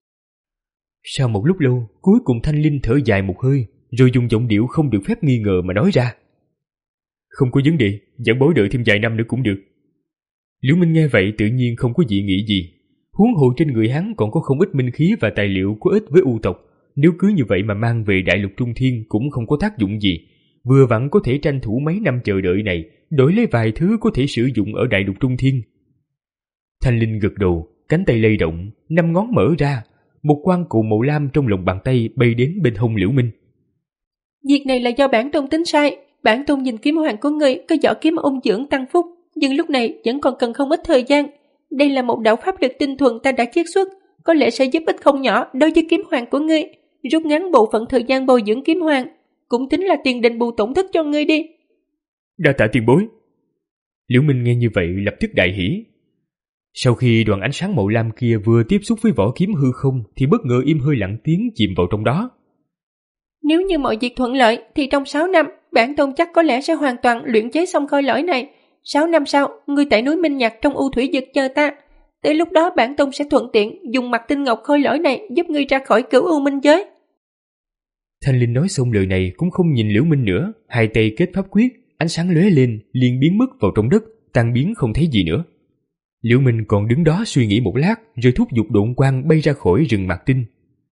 Sau một lúc lâu, cuối cùng Thanh Linh thở dài một hơi, rồi dùng giọng điệu không được phép nghi ngờ mà nói ra. Không có vấn đề, giảng bối đợi thêm vài năm nữa cũng được. Liễu Minh nghe vậy tự nhiên không có dị nghị gì. Huống hồ trên người hắn còn có không ít minh khí và tài liệu có ích với U tộc. Nếu cứ như vậy mà mang về Đại Lục Trung Thiên cũng không có tác dụng gì. Vừa vặn có thể tranh thủ mấy năm chờ đợi này, đổi lấy vài thứ có thể sử dụng ở Đại Lục Trung Thiên. Thanh Linh gật đầu, cánh tay lay động, năm ngón mở ra. Một quan cụ màu lam trong lòng bàn tay bay đến bên hông Liễu Minh.
Việc này là do bản tôn tính sai. Bản tôn nhìn kiếm hoàng của ngươi có vỏ kiếm ôn dưỡng tăng phúc, nhưng lúc này vẫn còn cần không ít thời gian. Đây là một đạo pháp lực tinh thuần ta đã chiết xuất, có lẽ sẽ giúp ích không nhỏ đối với kiếm hoàng của ngươi, rút ngắn bộ phận thời gian bồi dưỡng kiếm hoàng, cũng tính là tiền đền bù tổn thất cho ngươi đi.
Đa tạ tiền bối. Liễu Minh nghe như vậy lập tức đại hỉ. Sau khi đoàn ánh sáng màu lam kia vừa tiếp xúc với vỏ kiếm hư không thì bất ngờ im hơi lặng tiếng chìm vào trong đó.
Nếu như mọi việc thuận lợi thì trong sáu năm, bản tôn chắc có lẽ sẽ hoàn toàn luyện chế xong khôi lỗi này. Sáu năm sau, ngươi tại núi Minh Nhạc trong U Thủy Vực chờ ta. Tới lúc đó bản tôn sẽ thuận tiện dùng mặt tinh ngọc khôi lỗi này giúp ngươi ra khỏi Cửu U Minh giới.
Thanh Linh nói xong lời này cũng không nhìn Liễu Minh nữa, hai tay kết pháp quyết, ánh sáng lóe lên, liền biến mất vào trong đất, tan biến không thấy gì nữa. Liễu Minh còn đứng đó suy nghĩ một lát, rồi thúc giục độn quang bay ra khỏi rừng mặt tinh.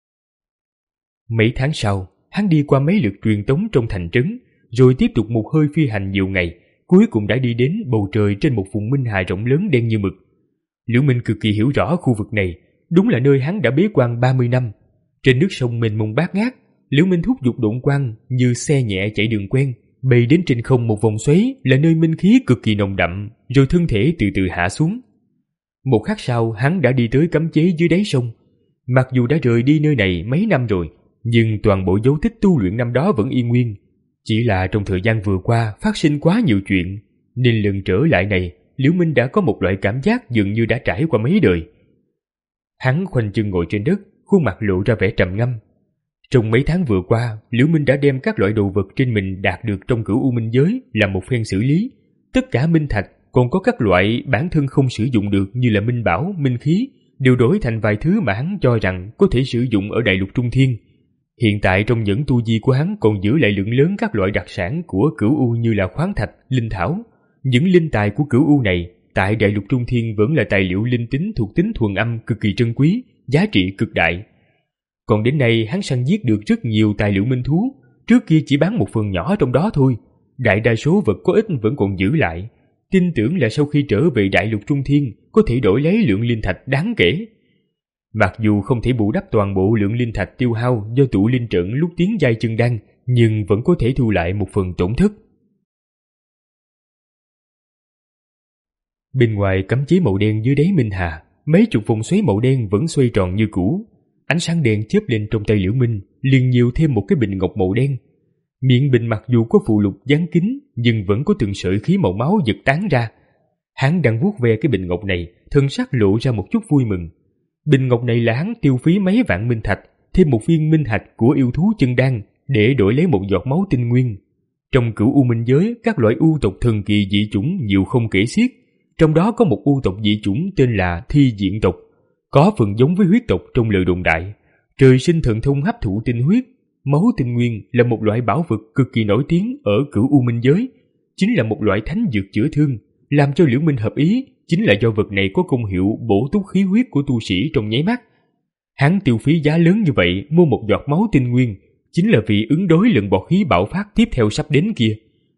Mấy tháng sau, hắn đi qua mấy lượt truyền tống trong thành trấn, rồi tiếp tục một hơi phi hành nhiều ngày, cuối cùng đã đi đến bầu trời trên một vùng minh hà rộng lớn đen như mực. Liễu Minh cực kỳ hiểu rõ khu vực này, đúng là nơi hắn đã bế quan ba mươi năm. Trên nước sông mênh mông bát ngát, Liễu Minh thúc giục độn quang như xe nhẹ chạy đường quen, bay đến trên không một vòng xoáy là nơi minh khí cực kỳ nồng đậm, rồi thân thể từ từ hạ xuống. Một khắc sau, hắn đã đi tới cấm chế dưới đáy sông. Mặc dù đã rời đi nơi này mấy năm rồi, nhưng toàn bộ dấu tích tu luyện năm đó vẫn y nguyên. Chỉ là trong thời gian vừa qua phát sinh quá nhiều chuyện, nên lần trở lại này, Liễu Minh đã có một loại cảm giác dường như đã trải qua mấy đời. Hắn khoanh chân ngồi trên đất, khuôn mặt lộ ra vẻ trầm ngâm. Trong mấy tháng vừa qua, Liễu Minh đã đem các loại đồ vật trên mình đạt được trong Cửu U Minh giới làm một phen xử lý, tất cả minh thạch còn có các loại bản thân không sử dụng được như là minh bảo, minh khí đều đổi thành vài thứ mà hắn cho rằng có thể sử dụng ở đại lục Trung Thiên. Hiện tại trong những tu vi của hắn còn giữ lại lượng lớn các loại đặc sản của Cửu U như là khoáng thạch, linh thảo. Những linh tài của Cửu U này tại đại lục Trung Thiên vẫn là tài liệu linh tính thuộc tính thuần âm cực kỳ trân quý, giá trị cực đại. Còn đến nay hắn săn giết được rất nhiều tài liệu minh thú, trước kia chỉ bán một phần nhỏ trong đó thôi. Đại đa số vật có ích vẫn còn giữ lại. Tin tưởng là sau khi trở về đại lục Trung Thiên có thể đổi lấy lượng linh thạch đáng kể. Mặc dù không thể bù đắp toàn bộ lượng linh thạch tiêu hao do tụ linh trận lúc tiến giai chân đan, nhưng vẫn có thể thu lại một phần tổn thất. Bên ngoài cấm chế màu đen dưới đáy Minh Hà, mấy chục vòng xoáy màu đen vẫn xoay tròn như cũ. Ánh sáng đen chớp lên trong tay Liễu Minh, liền nhiều thêm một cái bình ngọc màu đen. Miệng bình mặc dù có phụ lục dán kín, nhưng vẫn có từng sợi khí màu máu giật tán ra. Hắn đang vuốt ve cái bình ngọc này, thân sắc lộ ra một chút vui mừng. Bình ngọc này là hắn tiêu phí mấy vạn minh thạch, thêm một viên minh hạch của yêu thú chân đan để đổi lấy một giọt máu tinh nguyên. Trong Cửu U Minh giới, các loại u tộc thần kỳ dị chủng nhiều không kể xiết. Trong đó có một u tộc dị chủng tên là Thi Diện tộc, có phần giống với huyết tộc trong lời đồn đại. Trời sinh thần thông hấp thụ tinh huyết. Máu tinh nguyên là một loại bảo vật cực kỳ nổi tiếng ở Cửu U Minh giới, chính là một loại thánh dược chữa thương. Làm cho Liễu Minh hợp ý chính là do vật này có công hiệu bổ túc khí huyết của tu sĩ trong nháy mắt. Hắn tiêu phí giá lớn như vậy mua một giọt máu tinh nguyên chính là vì ứng đối lần bọt khí bạo phát tiếp theo sắp đến kia.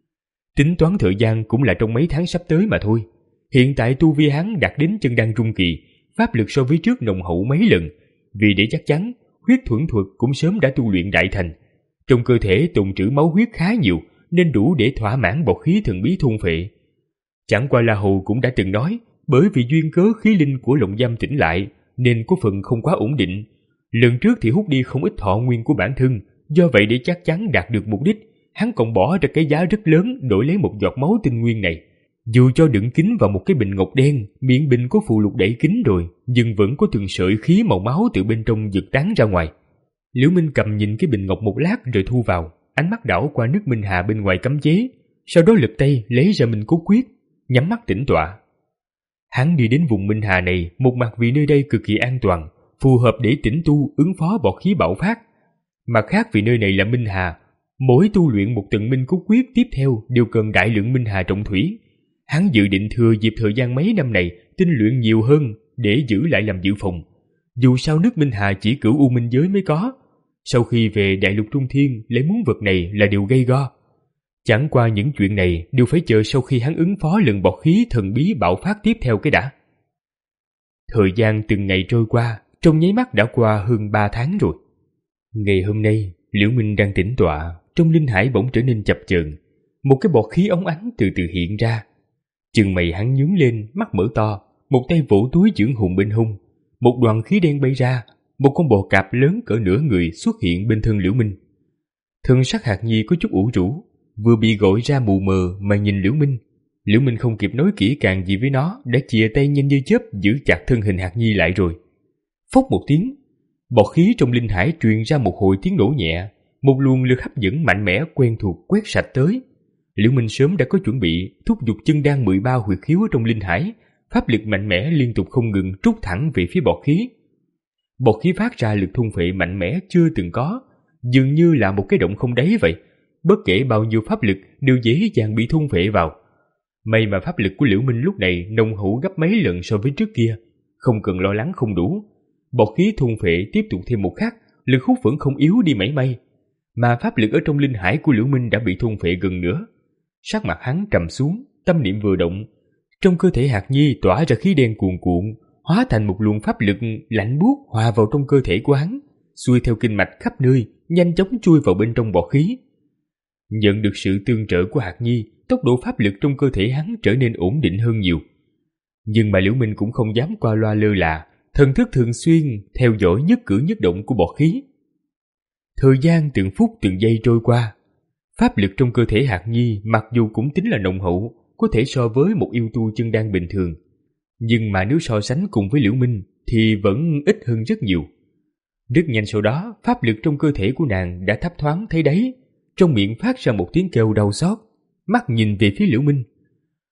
Tính toán thời gian cũng là trong mấy tháng sắp tới mà thôi. Hiện tại tu vi hắn đạt đến chân đan trung kỳ, pháp lực so với trước nồng hậu mấy lần. Vì để chắc chắn, huyết thuẫn thuật cũng sớm đã tu luyện đại thành. Trong cơ thể tồn trữ máu huyết khá nhiều nên đủ để thỏa mãn bọt khí thần bí thôn phệ. Chẳng qua La Hầu cũng đã từng nói, bởi vì duyên cớ khí linh của lồng giam tỉnh lại nên có phần không quá ổn định. Lần trước thì hút đi không ít thọ nguyên của bản thân, do vậy để chắc chắn đạt được mục đích, hắn còn bỏ ra cái giá rất lớn đổi lấy một giọt máu tinh nguyên này. Dù cho đựng kín vào một cái bình ngọc đen, miệng bình có phụ lục đẩy kín rồi, nhưng vẫn có từng sợi khí màu máu từ bên trong giật tán ra ngoài. Liễu Minh cầm nhìn cái bình ngọc một lát rồi thu vào, ánh mắt đảo qua nước Minh Hà bên ngoài cấm chế, sau đó lật tay lấy ra Minh Cốt Quyết, nhắm mắt tĩnh tọa. Hắn đi đến vùng Minh Hà này, một mặt vì nơi đây cực kỳ an toàn, phù hợp để tĩnh tu ứng phó bọt khí bạo phát. Mặt khác vì nơi này là Minh Hà, mỗi tu luyện một tầng Minh Cốt Quyết tiếp theo đều cần đại lượng Minh Hà trọng thủy. Hắn dự định thừa dịp thời gian mấy năm này tinh luyện nhiều hơn để giữ lại làm dự phòng. Dù sao nước Minh Hà chỉ Cửu U Minh giới mới có. Sau khi về đại lục Trung Thiên lấy muốn vật này là điều gây go. Chẳng qua những chuyện này đều phải chờ sau khi hắn ứng phó lần bọt khí thần bí bạo phát tiếp theo cái đã. Thời gian từng ngày trôi qua, trong nháy mắt đã qua hơn ba tháng rồi. Ngày hôm nay, Liễu Minh đang tĩnh tọa, trong linh hải bỗng trở nên chập chờn, một cái bọt khí óng ánh từ từ hiện ra. Chừng mày hắn nhướng lên, mắt mở to, một tay vỗ túi dưỡng hùng bên hông, một đoàn khí đen bay ra, một con bò cạp lớn cỡ nửa người xuất hiện bên thân Liễu Minh. Thân sắc Hạc Nhi có chút ủ rũ, vừa bị gọi ra mù mờ mà nhìn Liễu Minh. Liễu Minh không kịp nói kỹ càng gì với nó, đã chìa tay nhanh như chớp giữ chặt thân hình Hạc Nhi lại rồi. Phốc một tiếng, bọt khí trong linh hải truyền ra một hồi tiếng nổ nhẹ, một luồng lực hấp dẫn mạnh mẽ quen thuộc quét sạch tới. Liễu Minh sớm đã có chuẩn bị, thúc giục chân đan mười ba huyệt khiếu ở trong linh hải, pháp lực mạnh mẽ liên tục không ngừng trút thẳng về phía bọt khí. Bọt khí phát ra lực thôn phệ mạnh mẽ chưa từng có, dường như là một cái động không đáy vậy. Bất kể bao nhiêu pháp lực đều dễ dàng bị thôn phệ vào. May mà pháp lực của Liễu Minh lúc này nồng hậu gấp mấy lần so với trước kia, không cần lo lắng không đủ. Bọt khí thôn phệ tiếp tục thêm một khắc, lực hút vẫn không yếu đi mảy may, mà pháp lực ở trong linh hải của Liễu Minh đã bị thôn phệ gần nữa. Sắc mặt hắn trầm xuống, tâm niệm vừa động, trong cơ thể Hạc Nhi tỏa ra khí đen cuồn cuộn, hóa thành một luồng pháp lực lạnh buốt hòa vào trong cơ thể của hắn, xuôi theo kinh mạch khắp nơi, nhanh chóng chui vào bên trong bọt khí. Nhận được sự tương trợ của Hạc Nhi, tốc độ pháp lực trong cơ thể hắn trở nên ổn định hơn nhiều. Nhưng mà Liễu Minh cũng không dám qua loa lơ là, thần thức thường xuyên theo dõi nhất cử nhất động của bọt khí. Thời gian từng phút từng giây trôi qua, pháp lực trong cơ thể Hạc Nhi mặc dù cũng tính là nồng hậu, có thể so với một yêu tu chân đan bình thường, nhưng mà nếu so sánh cùng với Liễu Minh thì vẫn ít hơn rất nhiều. Rất nhanh sau đó, pháp lực trong cơ thể của nàng đã thấp thoáng thấy đáy, trong miệng phát ra một tiếng kêu đau xót, mắt nhìn về phía Liễu Minh.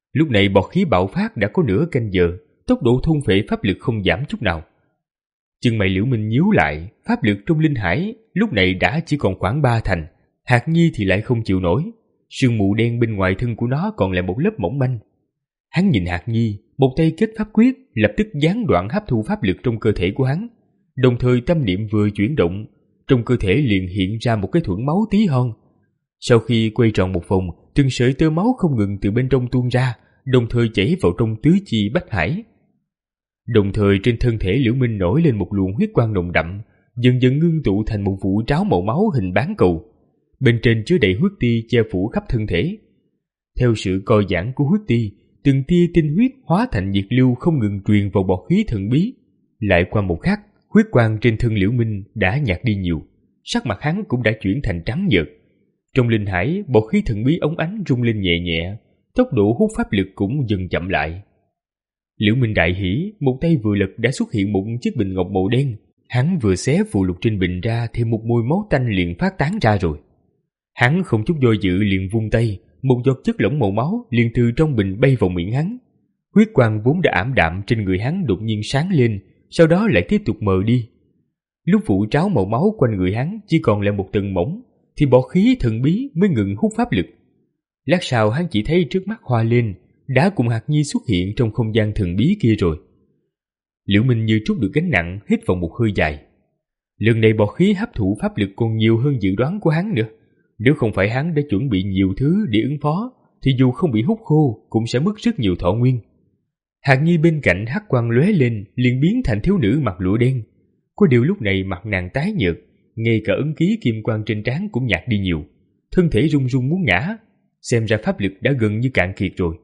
Lúc này bọt khí bạo phát đã có nửa canh giờ, tốc độ thôn phệ pháp lực không giảm chút nào. Chân mày Liễu Minh nhíu lại, pháp lực trong linh hải lúc này đã chỉ còn khoảng ba thành, Hạt Nhi thì lại không chịu nổi, sương mù đen bên ngoài thân của nó còn là một lớp mỏng manh. Hắn nhìn Hạt Nhi, một tay kết pháp quyết, lập tức gián đoạn hấp thu pháp lực trong cơ thể của hắn, đồng thời tâm niệm vừa chuyển động, trong cơ thể liền hiện ra một cái thuẫn máu tí hon. Sau khi quay tròn một vòng, từng sợi tơ máu không ngừng từ bên trong tuôn ra, đồng thời chảy vào trong tứ chi bách hải. Đồng thời trên thân thể Liễu Minh nổi lên một luồng huyết quang nồng đậm, dần dần ngưng tụ thành một vụ tráo màu máu hình bán cầu. Bên trên chứa đầy huyết ti che phủ khắp thân thể. Theo sự co giãn của huyết ti, từng tia tinh huyết hóa thành nhiệt lưu không ngừng truyền vào bọt khí thần bí. Lại qua một khắc, huyết quang trên thân Liễu Minh đã nhạt đi nhiều, sắc mặt hắn cũng đã chuyển thành trắng nhợt. Trong linh hải, bọt khí thần bí óng ánh rung lên nhẹ nhẹ, tốc độ hút pháp lực cũng dần chậm lại. Liễu Minh đại hỉ, một tay vừa lật đã xuất hiện một chiếc bình ngọc màu đen. Hắn vừa xé phù lục trên bình ra thì một mùi máu tanh liền phát tán ra rồi. Hắn không chút do dự liền vung tay, một giọt chất lỏng màu máu liền từ trong bình bay vào miệng hắn. Huyết quang vốn đã ảm đạm trên người hắn đột nhiên sáng lên, sau đó lại tiếp tục mờ đi. Lúc vụ tráo màu máu quanh người hắn chỉ còn là một tầng mỏng, thì bọt khí thần bí mới ngừng hút pháp lực. Lát sau hắn chỉ thấy trước mắt hoa lên, đã cùng Hạt Nhi xuất hiện trong không gian thần bí kia rồi. Liễu Minh như trút được gánh nặng, hít vào một hơi dài. Lần này bọt khí hấp thụ pháp lực còn nhiều hơn dự đoán của hắn nữa. Nếu không phải hắn đã chuẩn bị nhiều thứ để ứng phó, thì dù không bị hút khô cũng sẽ mất rất nhiều thọ nguyên. Hạt Nhi bên cạnh hắc quang lóe lên, liền biến thành thiếu nữ mặc lụa đen. Có điều lúc này mặt nàng tái nhợt, ngay cả ấn ký kim quang trên trán cũng nhạt đi nhiều, thân thể run run muốn ngã, xem ra pháp lực đã gần như cạn kiệt rồi.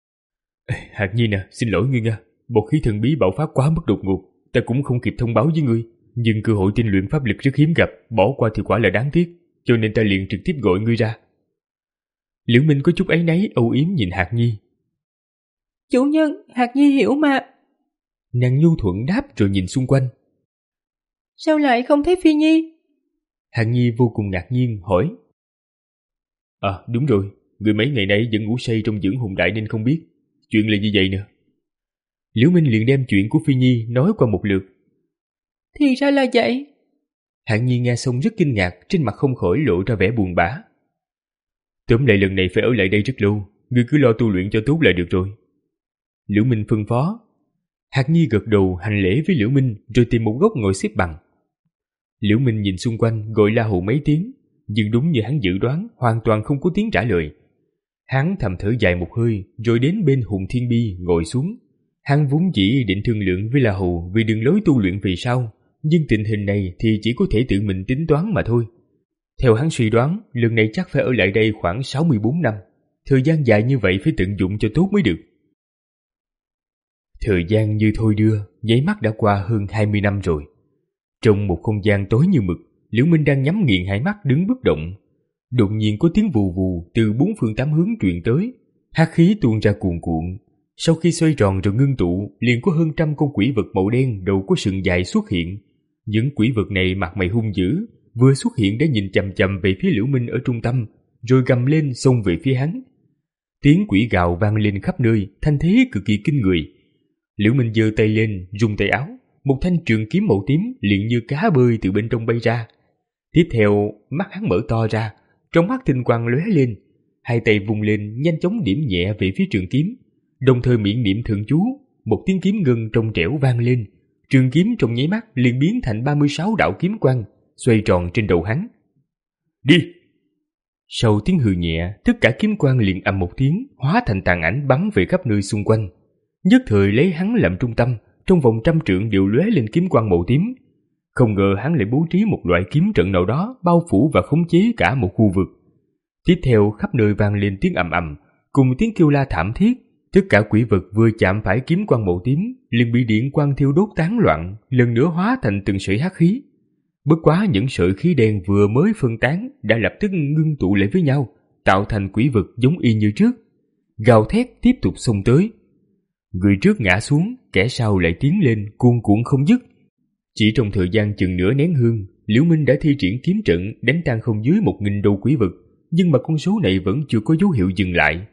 Hạt Nhi nè, xin lỗi ngươi nha, bọt khí thần bí bạo phát quá mức đột ngột, ta cũng không kịp thông báo với ngươi, nhưng cơ hội tinh luyện pháp lực rất hiếm gặp, bỏ qua thì quả là đáng tiếc, cho nên ta liền trực tiếp gọi ngươi ra. Liễu Minh có chút áy náy âu yếm nhìn Hạt Nhi.
Chủ nhân, Hạt Nhi hiểu mà.
Nàng nhu thuận đáp rồi nhìn xung quanh.
Sao lại không thấy Phi Nhi?
Hạt Nhi vô cùng ngạc nhiên hỏi. À đúng rồi, người mấy ngày nay vẫn ngủ say trong dưỡng hồn đại nên không biết. Chuyện là như vậy nè. Liễu Minh liền đem chuyện của Phi Nhi nói qua một lượt.
Thì ra là vậy.
Hạt Nhi nghe xong rất kinh ngạc, trên mặt không khỏi lộ ra vẻ buồn bã. Tóm lại lần này phải ở lại đây rất lâu, ngươi cứ lo tu luyện cho tốt là được rồi. Liễu Minh phân phó. Hạt Nhi gật đầu hành lễ với Liễu Minh rồi tìm một góc ngồi xếp bằng. Liễu Minh nhìn xung quanh gọi la hù mấy tiếng, nhưng đúng như hắn dự đoán, hoàn toàn không có tiếng trả lời. Hắn thầm thở dài một hơi rồi đến bên Hùng Thiên Bi ngồi xuống. Hắn vốn chỉ định thương lượng với La Hù vì đường lối tu luyện vì sao, nhưng tình hình này thì chỉ có thể tự mình tính toán mà thôi. Theo hắn suy đoán, lần này chắc phải ở lại đây khoảng sáu mươi bốn năm. Thời gian dài như vậy phải tận dụng cho tốt mới được. Thời gian như thôi đưa, nháy mắt đã qua hơn hai mươi năm rồi. Trong một không gian tối như mực, Liễu Minh đang nhắm nghiền hai mắt đứng bất động. Đột nhiên có tiếng vù vù từ bốn phương tám hướng truyền tới, hắc khí tuôn ra cuồn cuộn. Sau khi xoay tròn rồi ngưng tụ, liền có hơn trăm con quỷ vật màu đen đầu có sừng dài xuất hiện. Những quỷ vật này mặt mày hung dữ, vừa xuất hiện đã nhìn chằm chằm về phía Liễu Minh ở trung tâm, rồi gầm lên xông về phía hắn. Tiếng quỷ gào vang lên khắp nơi, thanh thế cực kỳ kinh người. Liễu Minh giơ tay lên, rung tay áo, một thanh trường kiếm màu tím liền như cá bơi từ bên trong bay ra. Tiếp theo, mắt hắn mở to ra, trong mắt tinh quang lóe lên, hai tay vùng lên nhanh chóng điểm nhẹ về phía trường kiếm, đồng thời miệng niệm thần chú, một tiếng kiếm ngân trong trẻo vang lên, trường kiếm trong nháy mắt liền biến thành ba mươi sáu đạo kiếm quang xoay tròn trên đầu hắn. Đi! Sau tiếng hừ nhẹ, tất cả kiếm quang liền ầm một tiếng, hóa thành tàn ảnh bắn về khắp nơi xung quanh. Nhất thời lấy hắn làm trung tâm, trong vòng trăm trượng đều lóe lên kiếm quang màu tím. Không ngờ hắn lại bố trí một loại kiếm trận nào đó bao phủ và khống chế cả một khu vực. Tiếp theo khắp nơi vang lên tiếng ầm ầm, cùng tiếng kêu la thảm thiết. Tất cả quỷ vật vừa chạm phải kiếm quang màu tím liền bị điện quang thiêu đốt tán loạn, lần nữa hóa thành từng sợi hắc khí. Bất quá những sợi khí đen vừa mới phân tán đã lập tức ngưng tụ lại với nhau, tạo thành quỷ vật giống y như trước. Gào thét tiếp tục xông tới. Người trước ngã xuống, kẻ sau lại tiến lên cuồn cuộn không dứt. Chỉ trong thời gian chừng nửa nén hương, Liễu Minh đã thi triển kiếm trận đánh tan không dưới một nghìn đầu quỷ vật, nhưng mà con số này vẫn chưa có dấu hiệu dừng lại.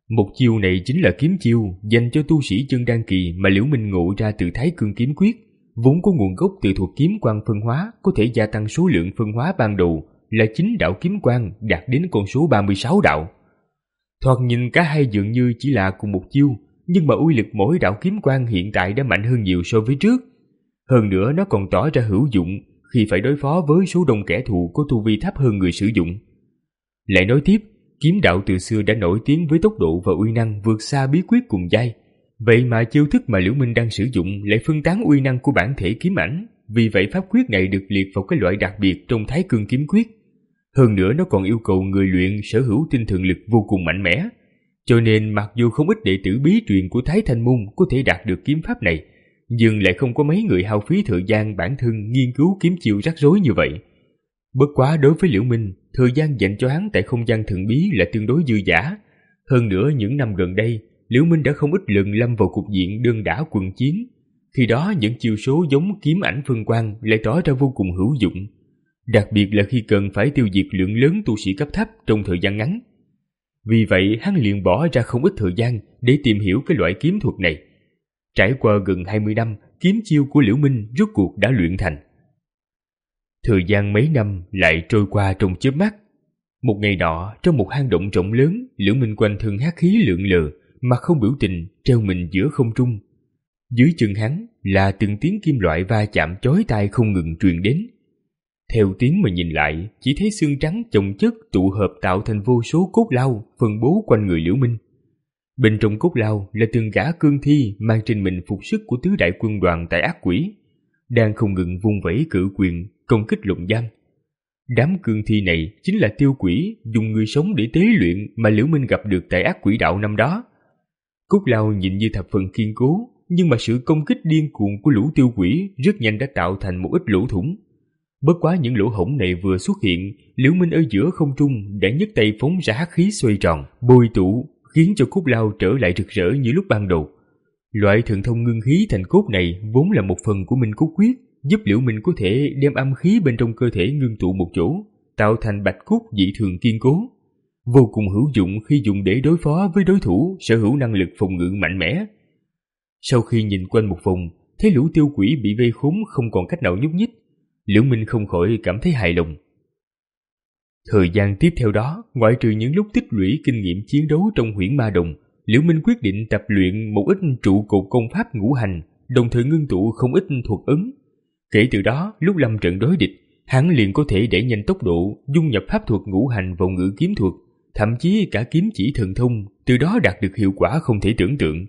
Một chiêu này chính là kiếm chiêu dành cho tu sĩ chân đan kỳ mà Liễu Minh ngộ ra từ Thái Cương kiếm quyết, vốn có nguồn gốc từ thuộc kiếm quang phân hóa, có thể gia tăng số lượng phân hóa ban đầu là chín đạo kiếm quang đạt đến con số ba mươi sáu đạo. Thoạt nhìn cả hai dường như chỉ là cùng một chiêu, nhưng mà uy lực mỗi đạo kiếm quang hiện tại đã mạnh hơn nhiều so với trước. Hơn nữa nó còn tỏ ra hữu dụng khi phải đối phó với số đông kẻ thù có tu vi thấp hơn người sử dụng. Lại nói tiếp, kiếm đạo từ xưa đã nổi tiếng với tốc độ và uy năng vượt xa bí quyết cùng giai. Vậy mà chiêu thức mà Liễu Minh đang sử dụng lại phân tán uy năng của bản thể kiếm ảnh, vì vậy pháp quyết này được liệt vào cái loại đặc biệt trong Thái Cương kiếm quyết. Hơn nữa nó còn yêu cầu người luyện sở hữu tinh thần lực vô cùng mạnh mẽ. Cho nên mặc dù không ít đệ tử bí truyền của Thái Thanh Môn có thể đạt được kiếm pháp này, nhưng lại không có mấy người hao phí thời gian bản thân nghiên cứu kiếm chiêu rắc rối như vậy. Bất quá đối với Liễu Minh, thời gian dành cho hắn tại không gian thần bí là tương đối dư dả. Hơn nữa những năm gần đây, Liễu Minh đã không ít lần lâm vào cục diện đơn đả quần chiến. Khi đó những chiêu số giống kiếm ảnh phân quang lại tỏ ra vô cùng hữu dụng. Đặc biệt là khi cần phải tiêu diệt lượng lớn tu sĩ cấp thấp trong thời gian ngắn. Vì vậy hắn liền bỏ ra không ít thời gian để tìm hiểu cái loại kiếm thuật này. Trải qua gần hai mươi năm, kiếm chiêu của Liễu Minh rốt cuộc đã luyện thành. Thời gian mấy năm lại trôi qua trong chớp mắt. Một ngày nọ, trong một hang động rộng lớn, Liễu Minh quanh thân hắc khí lượn lờ, mà không biểu tình, treo mình giữa không trung. Dưới chân hắn là từng tiếng kim loại va chạm chói tai không ngừng truyền đến. Theo tiếng mà nhìn lại, chỉ thấy xương trắng chồng chất tụ hợp tạo thành vô số cốt lao phân bố quanh người Liễu Minh. Bên trong cốt lao là từng gã cương thi mang trên mình phục sức của tứ đại quân đoàn tại ác quỷ, đang không ngừng vung vẩy cự quyền công kích lồng giam. Đám cương thi này chính là tiêu quỷ dùng người sống để tế luyện mà Liễu Minh gặp được tại ác quỷ đạo năm đó. Cốt lao nhìn như thập phần kiên cố, nhưng mà sự công kích điên cuồng của lũ tiêu quỷ rất nhanh đã tạo thành một ít lỗ thủng. Bất quá những lỗ hổng này vừa xuất hiện, Liễu Minh ở giữa không trung đã nhấc tay phóng ra hắc khí xoay tròn, bôi tụ, khiến cho cốt lao trở lại rực rỡ như lúc ban đầu. Loại thần thông ngưng khí thành cốt này vốn là một phần của Minh Cốt Quyết, giúp Liễu Minh có thể đem âm khí bên trong cơ thể ngưng tụ một chỗ, tạo thành bạch cốt dị thường kiên cố, vô cùng hữu dụng khi dùng để đối phó với đối thủ sở hữu năng lực phòng ngự mạnh mẽ. Sau khi nhìn quanh một vòng, thấy lũ tiêu quỷ bị vây khốn không còn cách nào nhúc nhích, Liễu Minh không khỏi cảm thấy hài lòng. Thời gian tiếp theo đó, ngoại trừ những lúc tích lũy kinh nghiệm chiến đấu trong Huyễn Ma Đồng, Liễu Minh quyết định tập luyện một ít trụ cột công pháp ngũ hành, đồng thời ngưng tụ không ít thuật ấn. Kể từ đó, lúc lâm trận đối địch, hắn liền có thể đẩy nhanh tốc độ, dung nhập pháp thuật ngũ hành vào ngự kiếm thuật, thậm chí cả kiếm chỉ thần thông, từ đó đạt được hiệu quả không thể tưởng tượng.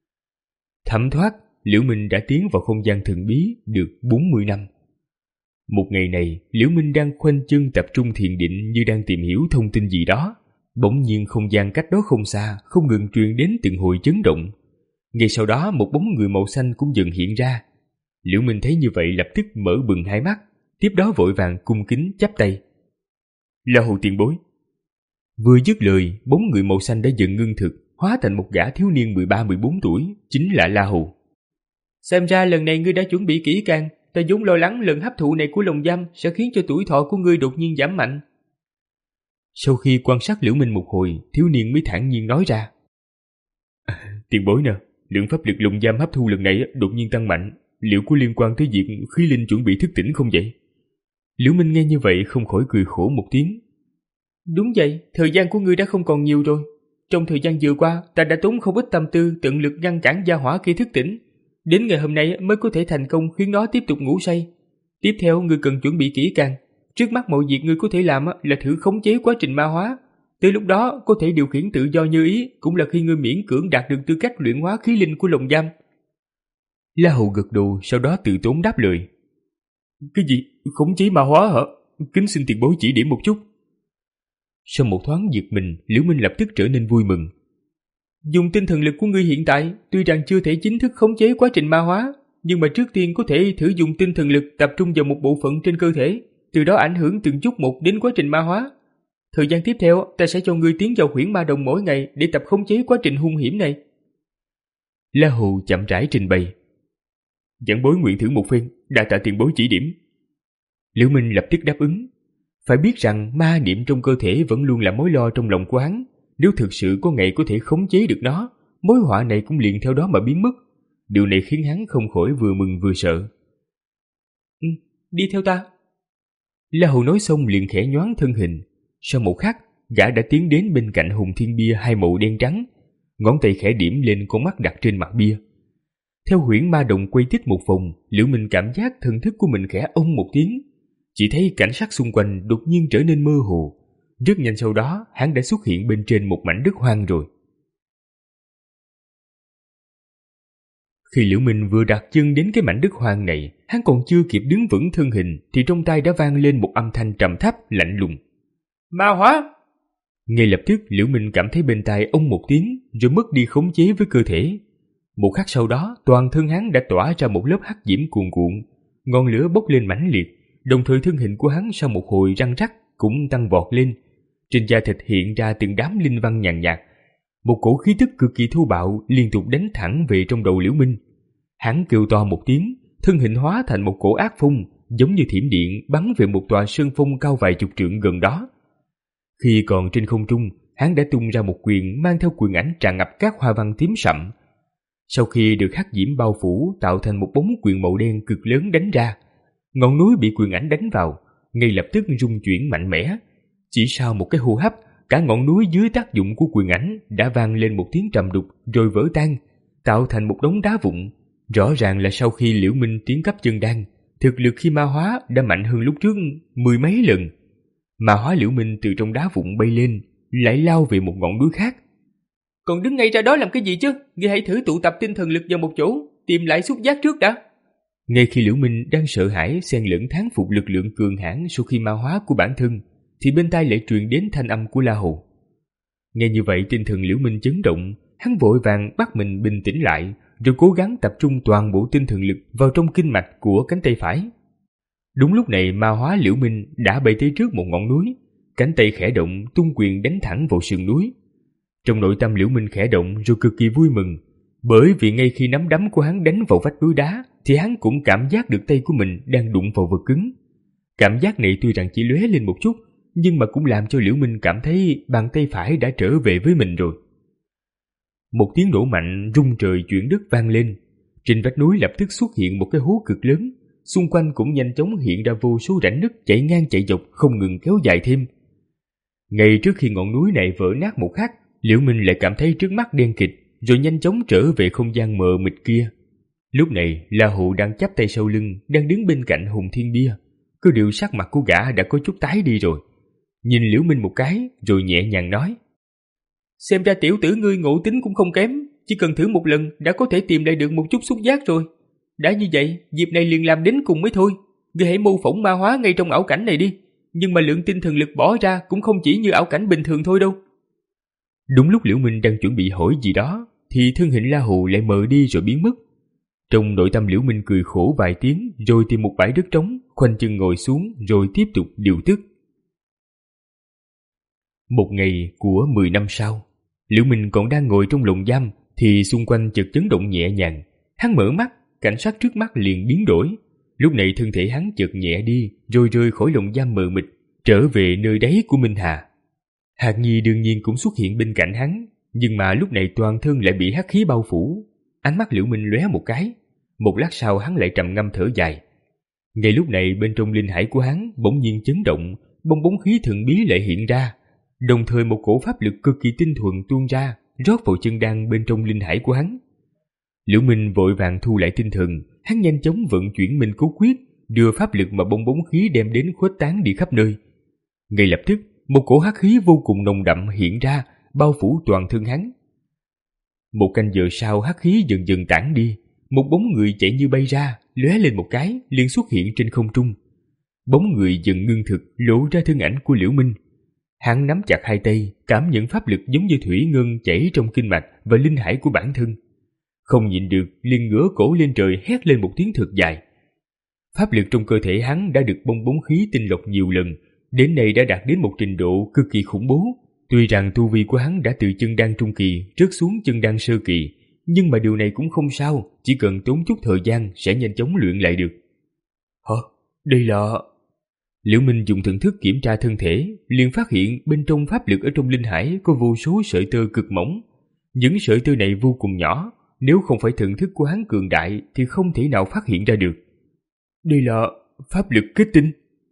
Thẩm thoát, Liễu Minh đã tiến vào không gian thần bí được bốn mươi năm. Một ngày này, Liễu Minh đang khoanh chân tập trung thiền định như đang tìm hiểu thông tin gì đó. Bỗng nhiên không gian cách đó không xa, không ngừng truyền đến từng hồi chấn động. Ngay sau đó một bóng người màu xanh cũng dần hiện ra. Liễu Minh thấy như vậy lập tức mở bừng hai mắt, tiếp đó vội vàng cung kính chắp tay. La Hầu tiền bối. Vừa dứt lời, bóng người màu xanh đã dần ngưng thực, hóa thành một gã thiếu niên mười ba mười bốn tuổi, chính là La Hầu. Xem ra lần này ngươi đã chuẩn bị kỹ càng, ta vốn lo lắng lần hấp thụ này của lồng giam sẽ khiến cho tuổi thọ của ngươi đột nhiên giảm mạnh. Sau khi quan sát Liễu Minh một hồi, thiếu niên mới thản nhiên nói ra. À, tiền bối nè, lượng pháp lực lồng giam hấp thu lần này đột nhiên tăng mạnh, liệu có liên quan tới việc khí linh chuẩn bị thức tỉnh không vậy? Liễu Minh nghe như vậy không khỏi cười khổ một tiếng. Đúng vậy, thời gian của ngươi đã không còn nhiều rồi. Trong thời gian vừa qua, ta đã tốn không ít tâm tư tận lực ngăn cản gia hỏa kia thức tỉnh. Đến ngày hôm nay mới có thể thành công khiến nó tiếp tục ngủ say. Tiếp theo ngươi cần chuẩn bị kỹ càng. Trước mắt mọi việc ngươi có thể làm là thử khống chế quá trình ma hóa. Tới lúc đó có thể điều khiển tự do như ý, cũng là khi ngươi miễn cưỡng đạt được tư cách luyện hóa khí linh của lồng giam. La Hầu gật đầu, sau đó tự tốn đáp lời. Cái gì? Khống chế ma hóa hả? Kính xin tiền bối chỉ điểm một chút. Sau một thoáng giật mình, Liễu Minh lập tức trở nên vui mừng. Dùng tinh thần lực của ngươi hiện tại, tuy rằng chưa thể chính thức khống chế quá trình ma hóa, nhưng mà trước tiên có thể thử dùng tinh thần lực tập trung vào một bộ phận trên cơ thể, từ đó ảnh hưởng từng chút một đến quá trình ma hóa. Thời gian tiếp theo, ta sẽ cho ngươi tiến vào Huyễn Ma Đồng mỗi ngày để tập khống chế quá trình hung hiểm này. La Hầu chậm rãi trình bày. Giảng bối nguyện thử một phen, đa tạ tiền bối chỉ điểm. Liễu Minh lập tức đáp ứng. Phải biết rằng ma niệm trong cơ thể vẫn luôn là mối lo trong lòng của hắn, nếu thực sự có ngày có thể khống chế được nó, mối họa này cũng liền theo đó mà biến mất. Điều này khiến hắn không khỏi vừa mừng vừa sợ. Ừ, đi theo ta. La Hầu nói xong liền khẽ nhoáng thân hình. Sau một khắc, gã đã tiến đến bên cạnh hùng thiên bia hai màu đen trắng, ngón tay khẽ điểm lên con mắt đặt trên mặt bia. Theo huyễn ma động quay tích một vòng, Liễu Minh cảm giác thần thức của mình khẽ ông một tiếng. Chỉ thấy cảnh sắc xung quanh đột nhiên trở nên mơ hồ. Rất nhanh sau đó, hắn đã xuất hiện bên trên một mảnh đất hoang rồi. Khi Liễu Minh vừa đặt chân đến cái mảnh đất hoang này, hắn còn chưa kịp đứng vững thân hình thì trong tai đã vang lên một âm thanh trầm thấp lạnh lùng. Ma hóa! Ngay lập tức Liễu Minh cảm thấy bên tai ông một tiếng rồi mất đi khống chế với cơ thể. Một khắc sau đó, toàn thân hắn đã tỏa ra một lớp hắc diễm cuồn cuộn, ngọn lửa bốc lên mãnh liệt, đồng thời thân hình của hắn sau một hồi răng rắc cũng tăng vọt lên. Trên da thịt hiện ra từng đám linh văn nhàn nhạt, một cổ khí tức cực kỳ thô bạo liên tục đánh thẳng về trong đầu Liễu Minh. Hắn kêu to một tiếng, thân hình hóa thành một cổ ác phong, giống như thiểm điện bắn về một tòa sơn phong cao vài chục trượng gần đó. Khi còn trên không trung, hắn đã tung ra một quyền mang theo quyền ảnh tràn ngập các hoa văn tím sậm. Sau khi được hắc diễm bao phủ tạo thành một bóng quyền màu đen cực lớn đánh ra, ngọn núi bị quyền ảnh đánh vào, ngay lập tức rung chuyển mạnh mẽ. Chỉ sau một cái hô hấp, cả ngọn núi dưới tác dụng của quyền ảnh đã vang lên một tiếng trầm đục rồi vỡ tan, tạo thành một đống đá vụn. Rõ ràng là sau khi Liễu Minh tiến cấp chân đan, thực lực khi ma hóa đã mạnh hơn lúc trước mười mấy lần. Ma hóa Liễu Minh từ trong đá vụn bay lên, lại lao về một ngọn núi khác. Còn đứng ngay ra đó làm cái gì chứ? Ngươi hãy thử tụ tập tinh thần lực vào một chỗ, tìm lại xúc giác trước đã. Ngay khi Liễu Minh đang sợ hãi xen lẫn thán phục lực lượng cường hãn sau khi ma hóa của bản thân, thì bên tai lại truyền đến thanh âm của La Hầu. Nghe như vậy tinh thần Liễu Minh chấn động, hắn vội vàng bắt mình bình tĩnh lại, rồi cố gắng tập trung toàn bộ tinh thần lực vào trong kinh mạch của cánh tay phải. Đúng lúc này ma hóa Liễu Minh đã bay tới trước một ngọn núi, cánh tay khẽ động tung quyền đánh thẳng vào sườn núi. Trong nội tâm Liễu Minh khẽ động rồi cực kỳ vui mừng, bởi vì ngay khi nắm đấm của hắn đánh vào vách núi đá thì hắn cũng cảm giác được tay của mình đang đụng vào vật cứng. Cảm giác này tuy rằng chỉ lóe lên một chút, nhưng mà cũng làm cho Liễu Minh cảm thấy bàn tay phải đã trở về với mình rồi. Một tiếng nổ mạnh rung trời chuyển đất vang lên, trên vách núi lập tức xuất hiện một cái hố cực lớn, xung quanh cũng nhanh chóng hiện ra vô số rãnh nứt chảy ngang chạy dọc không ngừng kéo dài thêm. Ngay trước khi ngọn núi này vỡ nát một khắc, Liễu Minh lại cảm thấy trước mắt đen kịt, rồi nhanh chóng trở về không gian mờ mịt kia. Lúc này La Hụ đang chắp tay sau lưng, đang đứng bên cạnh Hùng Thiên Bia. Cứ điều sắc mặt của gã đã có chút tái đi rồi. Nhìn Liễu Minh một cái, rồi nhẹ nhàng nói: Xem ra tiểu tử ngươi ngộ tính cũng không kém, chỉ cần thử một lần đã có thể tìm lại được một chút xúc giác rồi. Đã như vậy, dịp này liền làm đến cùng mới thôi. Ngươi hãy mô phỏng ma hóa ngay trong ảo cảnh này đi, nhưng mà lượng tinh thần lực bỏ ra cũng không chỉ như ảo cảnh bình thường thôi đâu. Đúng lúc Liễu Minh đang chuẩn bị hỏi gì đó, thì thân hình La Hù lại mờ đi rồi biến mất. Trong nội tâm Liễu Minh cười khổ vài tiếng, rồi tìm một bãi đất trống, khoanh chân ngồi xuống rồi tiếp tục điều tức. Một ngày của mười năm sau, Liễu Minh còn đang ngồi trong lồng giam thì xung quanh chợt chấn động nhẹ nhàng. Hắn mở mắt, cảnh sát trước mắt liền biến đổi. Lúc này thân thể hắn chợt nhẹ đi, rồi rơi khỏi lồng giam mờ mịt, trở về nơi đáy của Minh Hà. Hạc Nhi đương nhiên cũng xuất hiện bên cạnh hắn, nhưng mà lúc này toàn thân lại bị hắc khí bao phủ. Ánh mắt Liễu Minh lóe một cái, một lát sau hắn lại trầm ngâm thở dài. Ngay lúc này bên trong linh hải của hắn bỗng nhiên chấn động, bong bóng khí thần bí lại hiện ra, đồng thời một cổ pháp lực cực kỳ tinh thuần tuôn ra, rót vào chân đan bên trong linh hải của hắn. Liễu Minh vội vàng thu lại tinh thần, hắn nhanh chóng vận chuyển Minh Cố Quyết, đưa pháp lực mà bong bóng khí đem đến khuếch tán đi khắp nơi. Ngay lập tức, một cổ hắc khí vô cùng nồng đậm hiện ra, bao phủ toàn thân hắn. Một canh giờ sau, hắc khí dần dần tản đi, một bóng người chạy như bay ra, lóe lên một cái, liền xuất hiện trên không trung. Bóng người dần ngưng thực, lộ ra thân ảnh của Liễu Minh. Hắn nắm chặt hai tay, cảm nhận pháp lực giống như thủy ngân chảy trong kinh mạch và linh hải của bản thân. Không nhịn được, liền ngửa cổ lên trời hét lên một tiếng thật dài. Pháp lực trong cơ thể hắn đã được bong bóng khí tinh lọc nhiều lần, đến nay đã đạt đến một trình độ cực kỳ khủng bố. Tuy rằng tu vi của hắn đã từ chân đan trung kỳ rớt xuống chân đan sơ kỳ, nhưng mà điều này cũng không sao, chỉ cần tốn chút thời gian sẽ nhanh chóng luyện lại được. Hả? Đây là... Liễu Minh dùng thần thức kiểm tra thân thể, liền phát hiện bên trong pháp lực ở trong linh hải có vô số sợi tơ cực mỏng. Những sợi tơ này vô cùng nhỏ, nếu không phải thần thức của hắn cường đại thì không thể nào phát hiện ra được. Đây là pháp lực kết tinh.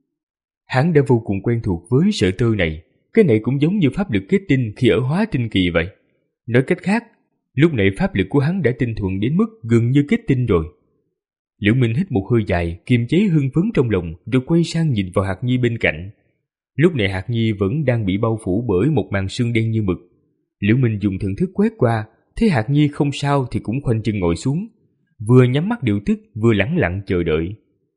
Hắn đã vô cùng quen thuộc với sợi tơ này, cái này cũng giống như pháp lực kết tinh khi ở hóa tinh kỳ vậy. Nói cách khác, lúc này pháp lực của hắn đã tinh thuần đến mức gần như kết tinh rồi. Liễu Minh hít một hơi dài, kiềm chế hưng phấn trong lòng, rồi quay sang nhìn vào Hạc Nhi bên cạnh. Lúc này Hạc Nhi vẫn đang bị bao phủ bởi một màn sương đen như mực. Liễu Minh dùng thần thức quét qua, thấy Hạc Nhi không sao thì cũng khoanh chân ngồi xuống, vừa nhắm mắt điều tức, vừa lẳng lặng chờ đợi.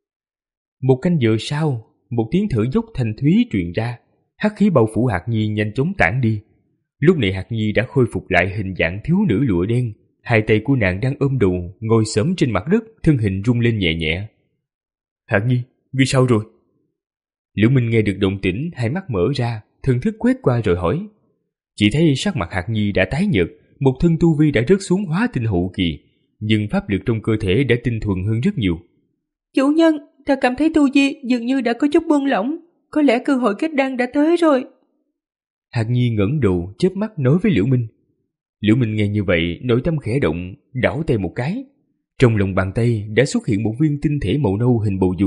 Một canh giờ sau, một tiếng thở dốc thanh thúy truyền ra, hắc khí bao phủ Hạc Nhi nhanh chóng tản đi. Lúc này Hạc Nhi đã khôi phục lại hình dạng thiếu nữ lụa đen, hai tay của nàng đang ôm đầu, ngồi xổm trên mặt đất, thân hình rung lên nhẹ nhẹ. Hạc Nhi, ngươi sao rồi? Liễu Minh nghe được động tĩnh, hai mắt mở ra, thần thức quét qua rồi hỏi. Chỉ thấy sắc mặt Hạc Nhi đã tái nhợt, một thân tu vi đã rớt xuống hóa tinh hậu kỳ, nhưng pháp lực trong cơ thể đã tinh thuần hơn rất nhiều.
Chủ nhân, ta cảm thấy tu vi dường như đã có chút buông lỏng, có lẽ cơ hội kết đan đã tới rồi.
Hạc Nhi ngẩng đầu, chớp mắt nói với Liễu Minh. Liễu Minh nghe như vậy, nội tâm khẽ động, đảo tay một cái. Trong lòng bàn tay đã xuất hiện một viên tinh thể màu nâu hình bầu dục.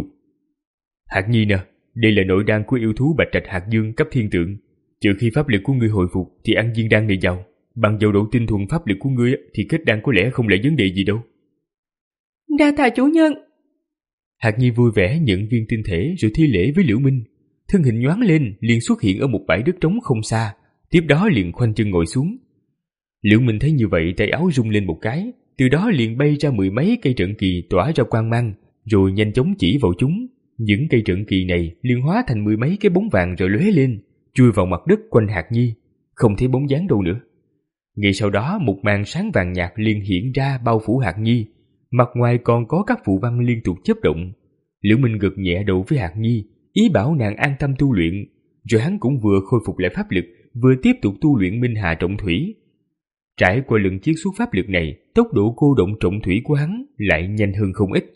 Hạc Nhi nè, đây là nội đan của yêu thú Bạch Trạch Hạc Dương cấp thiên tượng. Trừ khi pháp lực của ngươi hồi phục thì ăn viên đan này vào. Bằng vào độ tinh thuần pháp lực của ngươi thì kết đan có lẽ không là vấn đề gì đâu.
Đa tạ chủ nhân.
Hạc Nhi vui vẻ nhận viên tinh thể rồi thi lễ với Liễu Minh. Thân hình nhoáng lên liền xuất hiện ở một bãi đất trống không xa, tiếp đó liền khoanh chân ngồi xuống. Liễu Minh thấy như vậy, tay áo rung lên một cái, từ đó liền bay ra mười mấy cây trận kỳ tỏa ra quang mang, rồi nhanh chóng chỉ vào chúng. Những cây trận kỳ này liền hóa thành mười mấy cái bóng vàng rồi lóe lên, chui vào mặt đất quanh Hạc Nhi, không thấy bóng dáng đâu nữa. Ngay sau đó một màn sáng vàng nhạt liền hiện ra bao phủ Hạc Nhi, mặt ngoài còn có các phù văn liên tục chớp động. Liễu Minh gật nhẹ đầu với Hạc Nhi, ý bảo nàng an tâm tu luyện, rồi hắn cũng vừa khôi phục lại pháp lực, vừa tiếp tục tu luyện Minh Hà Trọng Thủy. Trải qua lần chiết xuất pháp lực này, tốc độ cô động trọng thủy của hắn lại nhanh hơn không ít.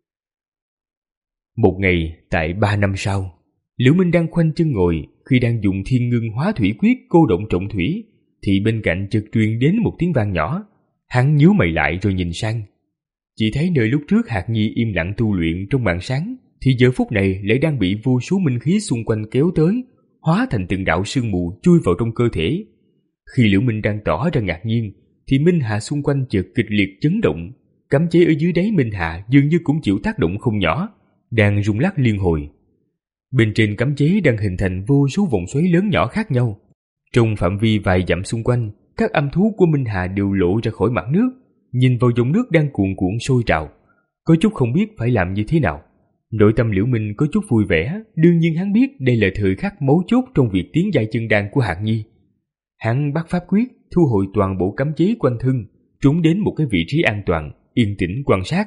Một ngày, tại ba năm sau, Liễu Minh đang khoanh chân ngồi, khi đang dùng Thiên Ngưng Hóa Thủy Quyết cô động trọng thủy, thì bên cạnh chợt truyền đến một tiếng vang nhỏ. Hắn nhíu mày lại rồi nhìn sang. Chỉ thấy nơi lúc trước Hạc Nhi im lặng tu luyện trong màn sáng, thì giờ phút này lại đang bị vô số minh khí xung quanh kéo tới, hóa thành từng đạo sương mù chui vào trong cơ thể. Khi Liễu Minh đang tỏ ra ngạc nhiên, thì Minh Hà xung quanh chợt kịch liệt chấn động, cấm chế ở dưới đáy Minh Hà dường như cũng chịu tác động không nhỏ, đang rung lắc liên hồi. Bên trên cấm chế đang hình thành vô số vòng xoáy lớn nhỏ khác nhau. Trong phạm vi vài dặm xung quanh, các âm thú của Minh Hà đều lộ ra khỏi mặt nước, nhìn vào dòng nước đang cuồn cuộn sôi trào, có chút không biết phải làm như thế nào. Nội tâm Liễu Minh có chút vui vẻ, đương nhiên hắn biết đây là thời khắc mấu chốt trong việc tiến giai chân đan của Hạc Nhi. Hắn bắt pháp quyết, thu hồi toàn bộ cấm chế quanh thân, trốn đến một cái vị trí an toàn, yên tĩnh quan sát.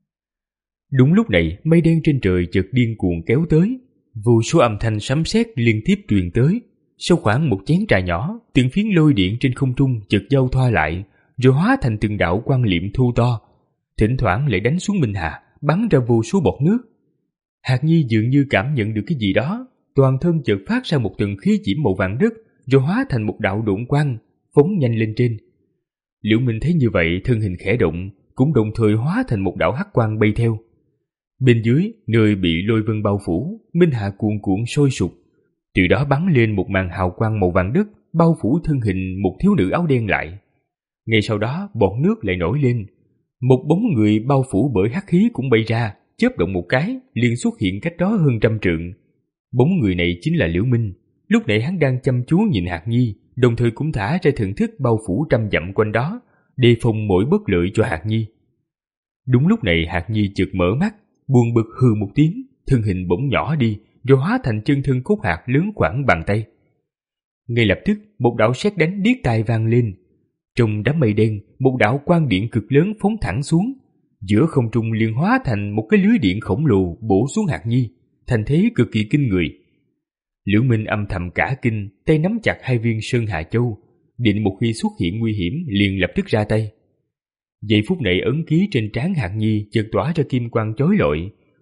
Đúng lúc này, mây đen trên trời chợt điên cuồng kéo tới, vô số âm thanh sấm sét liên tiếp truyền tới. Sau khoảng một chén trà nhỏ, từng phiến lôi điện trên không trung chợt giao thoa lại, rồi hóa thành từng đạo quang liệm thu to, thỉnh thoảng lại đánh xuống Minh Hà, bắn ra vô số bọt nước. Hạc Nhi dường như cảm nhận được cái gì đó, toàn thân chợt phát ra một tầng khí diễm màu vàng đất, rồi hóa thành một đạo độn quang, phóng nhanh lên trên. Liễu Minh thấy như vậy, thân hình khẽ động, cũng đồng thời hóa thành một đạo hắc quang bay theo. Bên dưới, nơi bị lôi vân bao phủ, Minh Hà cuồn cuộn sôi sục, từ đó bắn lên một màn hào quang màu vàng đất, bao phủ thân hình một thiếu nữ áo đen lại. Ngay sau đó, bọt nước lại nổi lên, một bóng người bao phủ bởi hắc khí cũng bay ra, chớp động một cái, liền xuất hiện cách đó hơn trăm trượng. Bóng người này chính là Liễu Minh. Lúc nãy hắn đang chăm chú nhìn Hạc Nhi, đồng thời cũng thả ra thần thức bao phủ trăm dặm quanh đó, đề phòng mỗi bất lợi cho Hạc Nhi. Đúng lúc này Hạc Nhi chợt mở mắt, buồn bực hừ một tiếng, thân hình bỗng nhỏ đi, rồi hóa thành chân thân cốt hạt lớn khoảng bàn tay. Ngay lập tức, một đạo sét đánh điếc tai vang lên. Trong đám mây đen, một đạo quang điện cực lớn phóng thẳng xuống, giữa không trung liền hóa thành một cái lưới điện khổng lồ bổ xuống Hạc Nhi, thành thế cực kỳ kinh người. Liễu Minh âm thầm cả kinh, tay nắm chặt hai viên Sơn Hà Châu, định một khi xuất hiện nguy hiểm liền lập tức ra tay. Giây phút này ấn ký trên trán Hạc Nhi chợt tỏa ra kim quang chói lọi,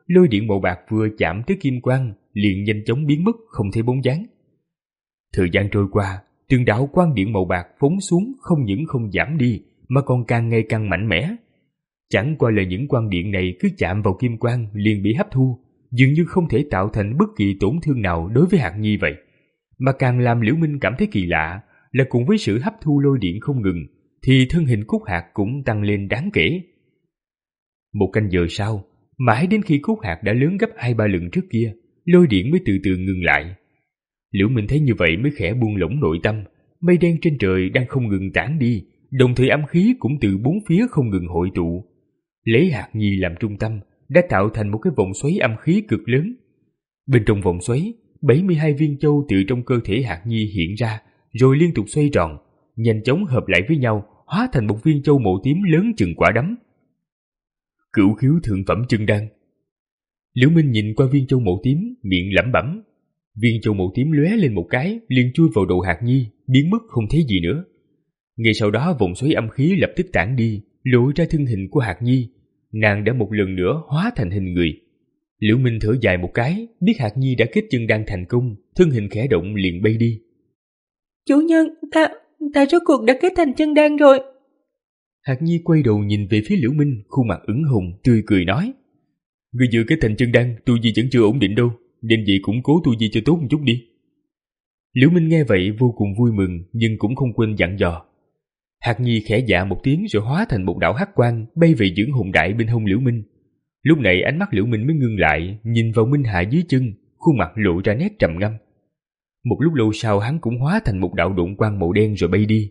lôi điện màu bạc vừa chạm tới kim quang liền nhanh chóng biến mất không thấy bóng dáng. Thời gian trôi qua, từng đạo quang điện màu bạc phóng xuống không những không giảm đi mà còn càng ngày càng mạnh mẽ. Chẳng qua là những quang điện này cứ chạm vào kim quang liền bị hấp thu, dường như không thể tạo thành bất kỳ tổn thương nào đối với Hạt Nhi vậy. Mà càng làm Liễu Minh cảm thấy kỳ lạ là cùng với sự hấp thu lôi điện không ngừng, thì thân hình Cúc Hạt cũng tăng lên đáng kể. Một canh giờ sau, mãi đến khi Cúc Hạt đã lớn gấp hai ba lần trước kia, lôi điện mới từ từ ngừng lại. Liễu Minh thấy như vậy mới khẽ buông lỏng nội tâm, mây đen trên trời đang không ngừng tản đi, đồng thời âm khí cũng từ bốn phía không ngừng hội tụ. Lấy Hạt Nhi làm trung tâm, đã tạo thành một cái vòng xoáy âm khí cực lớn. Bên trong vòng xoáy, bảy mươi hai viên châu từ trong cơ thể Hạt Nhi hiện ra, rồi liên tục xoay tròn, nhanh chóng hợp lại với nhau, hóa thành một viên châu màu tím lớn chừng quả đấm. Cửu khiếu thượng phẩm chân đan. Liễu Minh nhìn qua viên châu màu tím, miệng lẩm bẩm. Viên châu màu tím lóe lên một cái, liền chui vào đầu Hạt Nhi, biến mất không thấy gì nữa. Ngay sau đó vòng xoáy âm khí lập tức tản đi, lộ ra thân hình của Hạt Nhi. Nàng đã một lần nữa hóa thành hình người. Liễu Minh thở dài một cái, biết Hạt Nhi đã kết chân đan thành công, thân hình khẽ động liền bay đi.
Chủ nhân, ta, ta rốt cuộc đã kết thành chân đan rồi.
Hạt Nhi quay đầu nhìn về phía Liễu Minh, khuôn mặt ửng hồng, tươi cười nói: Ngươi vừa kết thành chân đan, tu vi vẫn chưa ổn định đâu, nên vậy cũng cố tu vi cho tốt một chút đi. Liễu Minh nghe vậy vô cùng vui mừng, nhưng cũng không quên dặn dò. Hạt Nhi khẽ dạ một tiếng rồi hóa thành một đạo hắc quang bay về dưỡng hồn đại bên hông Liễu Minh. Lúc này ánh mắt Liễu Minh mới ngưng lại, nhìn vào Minh Hạ dưới chân, khuôn mặt lộ ra nét trầm ngâm. Một lúc lâu sau hắn cũng hóa thành một đạo độn quang màu đen rồi bay đi.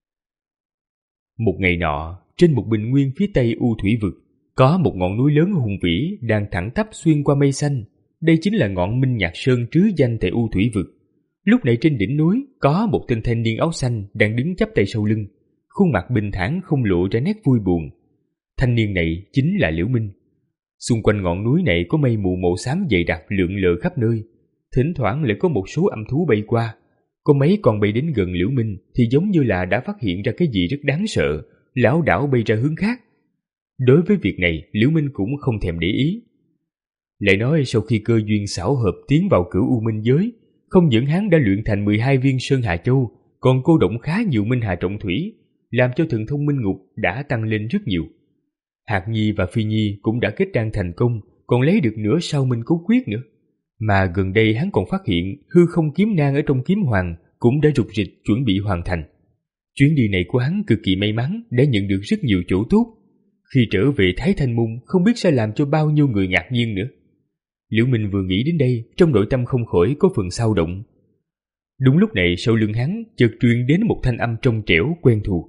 Một ngày nọ, trên một bình nguyên phía tây U Thủy Vực, có một ngọn núi lớn hùng vĩ đang thẳng tắp xuyên qua mây xanh. Đây chính là ngọn Minh Nhạc Sơn trứ danh tại U Thủy Vực. Lúc này trên đỉnh núi có một tên thanh niên áo xanh đang đứng chắp tay sau lưng, khuôn mặt bình thản không lộ ra nét vui buồn. Thanh niên này chính là Liễu Minh. Xung quanh ngọn núi này có mây mù màu xám dày đặc lượn lờ khắp nơi, thỉnh thoảng lại có một số âm thú bay qua. Có mấy con bay đến gần Liễu Minh thì giống như là đã phát hiện ra cái gì rất đáng sợ, lảo đảo bay ra hướng khác. Đối với việc này, Liễu Minh cũng không thèm để ý. Lại nói sau khi cơ duyên xảo hợp tiến vào Cửu U Minh giới, không những hắn đã luyện thành mười hai viên Sơn Hà Châu, còn cô động khá nhiều Minh Hà Trọng Thủy, làm cho thần thông Minh Ngục đã tăng lên rất nhiều. Hạt Nhi và Phi Nhi cũng đã kết đan thành công, còn lấy được nửa Sao Minh Cốt Quyết nữa. Mà gần đây hắn còn phát hiện hư không kiếm nang ở trong kiếm hoàng cũng đã rục rịch chuẩn bị hoàn thành. Chuyến đi này của hắn cực kỳ may mắn, đã nhận được rất nhiều chỗ tốt. Khi trở về Thái Thanh Môn không biết sẽ làm cho bao nhiêu người ngạc nhiên nữa. Liễu Minh vừa nghĩ đến đây, trong nội tâm không khỏi có phần xao động. Đúng lúc này sau lưng hắn chợt truyền đến một thanh âm trong trẻo quen thuộc.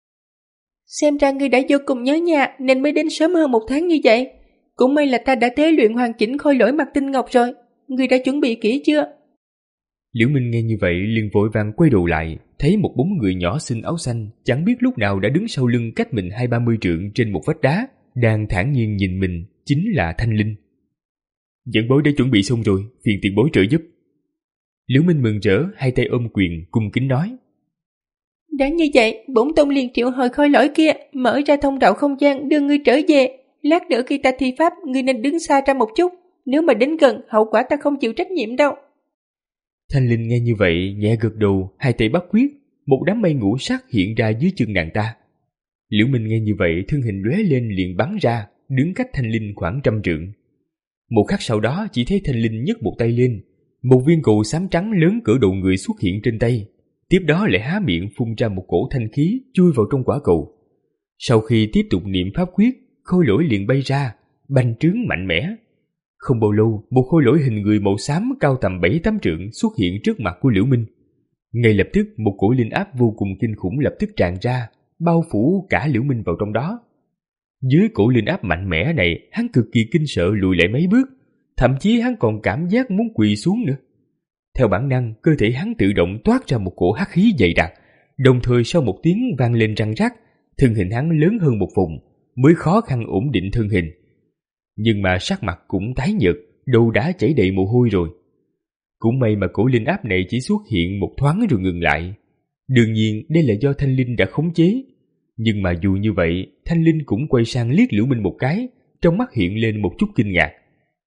Xem ra ngươi đã vô cùng nhớ nhà nên mới đến sớm hơn một tháng như vậy. Cũng may là ta đã tế luyện hoàn chỉnh khôi lỗi mặt tinh ngọc rồi. Ngươi đã chuẩn bị kỹ chưa?
Liễu Minh nghe như vậy liền vội vàng quay đầu lại, thấy một bóng người nhỏ xinh áo xanh, chẳng biết lúc nào đã đứng sau lưng cách mình hai ba mươi trượng trên một vách đá, đang thản nhiên nhìn mình, chính là Thanh Linh. Dẫn bối đã chuẩn bị xong rồi, phiền tiền bối trợ giúp. Liễu Minh mừng rỡ, hai tay ôm quyền, cung kính nói.
Đã như vậy, bổn tông liền triệu hồi khôi lỗi kia, mở ra thông đạo không gian đưa ngươi trở về. Lát nữa khi ta thi pháp, ngươi nên đứng xa ra một chút. Nếu mà đến gần, hậu quả ta không chịu trách nhiệm đâu.
Thanh Linh nghe như vậy, nhẹ gật đầu, hai tay bắt quyết, một đám mây ngũ sắc hiện ra dưới chân nàng ta. Liễu Minh nghe như vậy, thân hình lóe lên liền bắn ra, đứng cách Thanh Linh khoảng trăm trượng. Một khắc sau đó chỉ thấy Thanh Linh nhấc một tay lên, một viên cầu xám trắng lớn cỡ đầu người xuất hiện trên tay, tiếp đó lại há miệng phun ra một cổ thanh khí chui vào trong quả cầu. Sau khi tiếp tục niệm pháp quyết, khôi lỗi liền bay ra, bành trướng mạnh mẽ. Không bao lâu, một khôi lỗi hình người màu xám cao tầm bảy tám trượng xuất hiện trước mặt của Liễu Minh. Ngay lập tức một cổ linh áp vô cùng kinh khủng lập tức tràn ra, bao phủ cả Liễu Minh vào trong đó. Dưới cổ linh áp mạnh mẽ này, hắn cực kỳ kinh sợ lùi lại mấy bước, thậm chí hắn còn cảm giác muốn quỳ xuống nữa. Theo bản năng, cơ thể hắn tự động toát ra một cổ hắc khí dày đặc, đồng thời sau một tiếng vang lên răng rắc, thân hình hắn lớn hơn một vùng, mới khó khăn ổn định thân hình. Nhưng mà sắc mặt cũng tái nhợt, đầu đã chảy đầy mồ hôi rồi. Cũng may mà cổ linh áp này chỉ xuất hiện một thoáng rồi ngừng lại. Đương nhiên đây là do Thanh Linh đã khống chế. Nhưng mà dù như vậy, Thanh Linh cũng quay sang liếc Liễu Minh một cái, trong mắt hiện lên một chút kinh ngạc.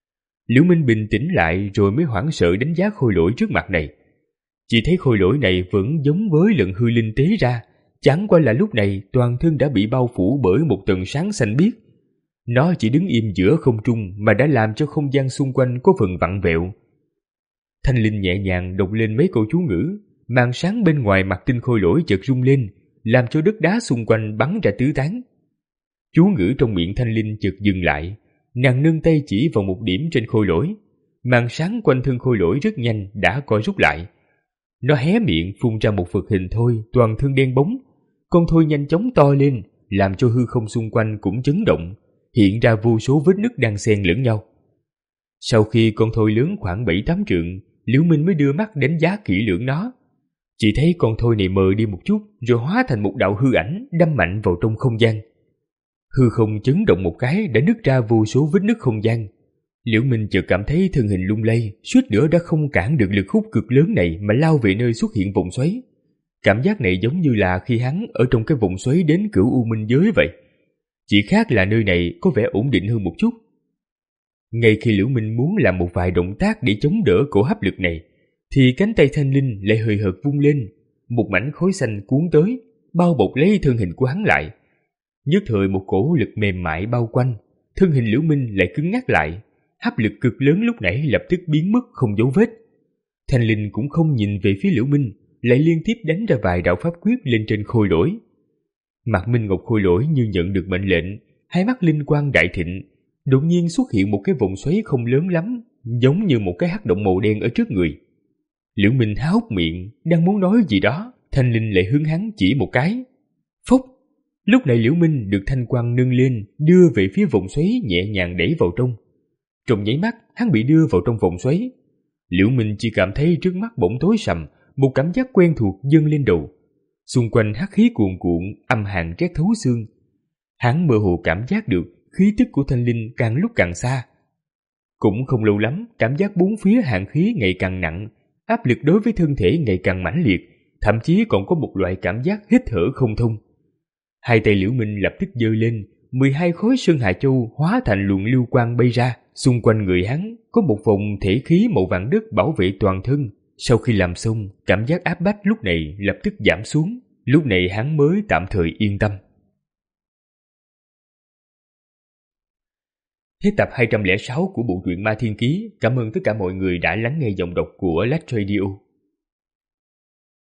Liễu Minh bình tĩnh lại rồi mới hoảng sợ đánh giá khôi lỗi trước mặt này. Chỉ thấy khôi lỗi này vẫn giống với lần hư linh tế ra, chẳng qua là lúc này toàn thân đã bị bao phủ bởi một tầng sáng xanh biếc. Nó chỉ đứng im giữa không trung mà đã làm cho không gian xung quanh có phần vặn vẹo. Thanh linh nhẹ nhàng đọc lên mấy câu chú ngữ, màn sáng bên ngoài mặt tinh khôi lỗi chợt rung lên, làm cho đất đá xung quanh bắn ra tứ tán. Chú ngữ trong miệng Thanh linh chợt dừng lại, nàng nâng tay chỉ vào một điểm trên khôi lỗi. Màn sáng quanh thân khôi lỗi rất nhanh đã co rút lại. Nó hé miệng phun ra một vật hình thoi toàn thân đen bóng. Con thoi nhanh chóng to lên, làm cho hư không xung quanh cũng chấn động, hiện ra vô số vết nứt đang xen lẫn nhau. Sau khi con thoi lớn khoảng bảy tám trượng, Liễu Minh mới đưa mắt đánh giá kỹ lưỡng nó. Chỉ thấy con thoi này mờ đi một chút rồi hóa thành một đạo hư ảnh đâm mạnh vào trong không gian. Hư không chấn động một cái đã nứt ra vô số vết nứt không gian. Liễu Minh chợt cảm thấy thân hình lung lay, suýt nữa đã không cản được lực hút cực lớn này mà lao về nơi xuất hiện vòng xoáy. Cảm giác này giống như là khi hắn ở trong cái vòng xoáy đến Cửu U Minh giới vậy. Chỉ khác là nơi này có vẻ ổn định hơn một chút. Ngay khi Liễu Minh muốn làm một vài động tác để chống đỡ cổ hấp lực này, thì cánh tay Thanh linh lại hời hợt vung lên, một mảnh khói xanh cuốn tới, bao bọc lấy thân hình của hắn lại. Nhất thời một cổ lực mềm mại bao quanh, thân hình Liễu Minh lại cứng ngắc lại, hấp lực cực lớn lúc nãy lập tức biến mất không dấu vết. Thanh linh cũng không nhìn về phía Liễu Minh, lại liên tiếp đánh ra vài đạo pháp quyết lên trên khôi lỗi. Mặt Minh Ngọc khôi lỗi như nhận được mệnh lệnh, hai mắt linh quang đại thịnh, đột nhiên xuất hiện một cái vòng xoáy không lớn lắm, giống như một cái hắc động màu đen ở trước người. Liễu Minh há hốc miệng, đang muốn nói gì đó, Thanh linh lại hướng hắn chỉ một cái. Phốc! Lúc này Liễu Minh được thanh quang nâng lên, đưa về phía vòng xoáy nhẹ nhàng đẩy vào trong. Trong nháy mắt, hắn bị đưa vào trong vòng xoáy. Liễu Minh chỉ cảm thấy trước mắt bỗng tối sầm, một cảm giác quen thuộc dâng lên đầu. Xung quanh hắc khí cuồn cuộn, âm hàn rét thấu xương. Hắn mơ hồ cảm giác được khí tức của Thanh linh càng lúc càng xa. Cũng không lâu lắm, cảm giác bốn phía hàn khí ngày càng nặng, áp lực đối với thân thể ngày càng mãnh liệt, thậm chí còn có một loại cảm giác hít thở không thông. Hai tay Liễu Minh lập tức giơ lên, mười hai khối sơn hà châu hóa thành luồng lưu quang bay ra, xung quanh người hắn có một vòng thể khí màu vàng đất bảo vệ toàn thân. Sau khi làm xong, cảm giác áp bách lúc này lập tức giảm xuống, lúc này hắn mới tạm thời yên tâm. Hết tập hai trăm lẻ sáu của bộ truyện Ma Thiên Ký. Cảm ơn tất cả mọi người đã lắng nghe giọng đọc của Lách Radio.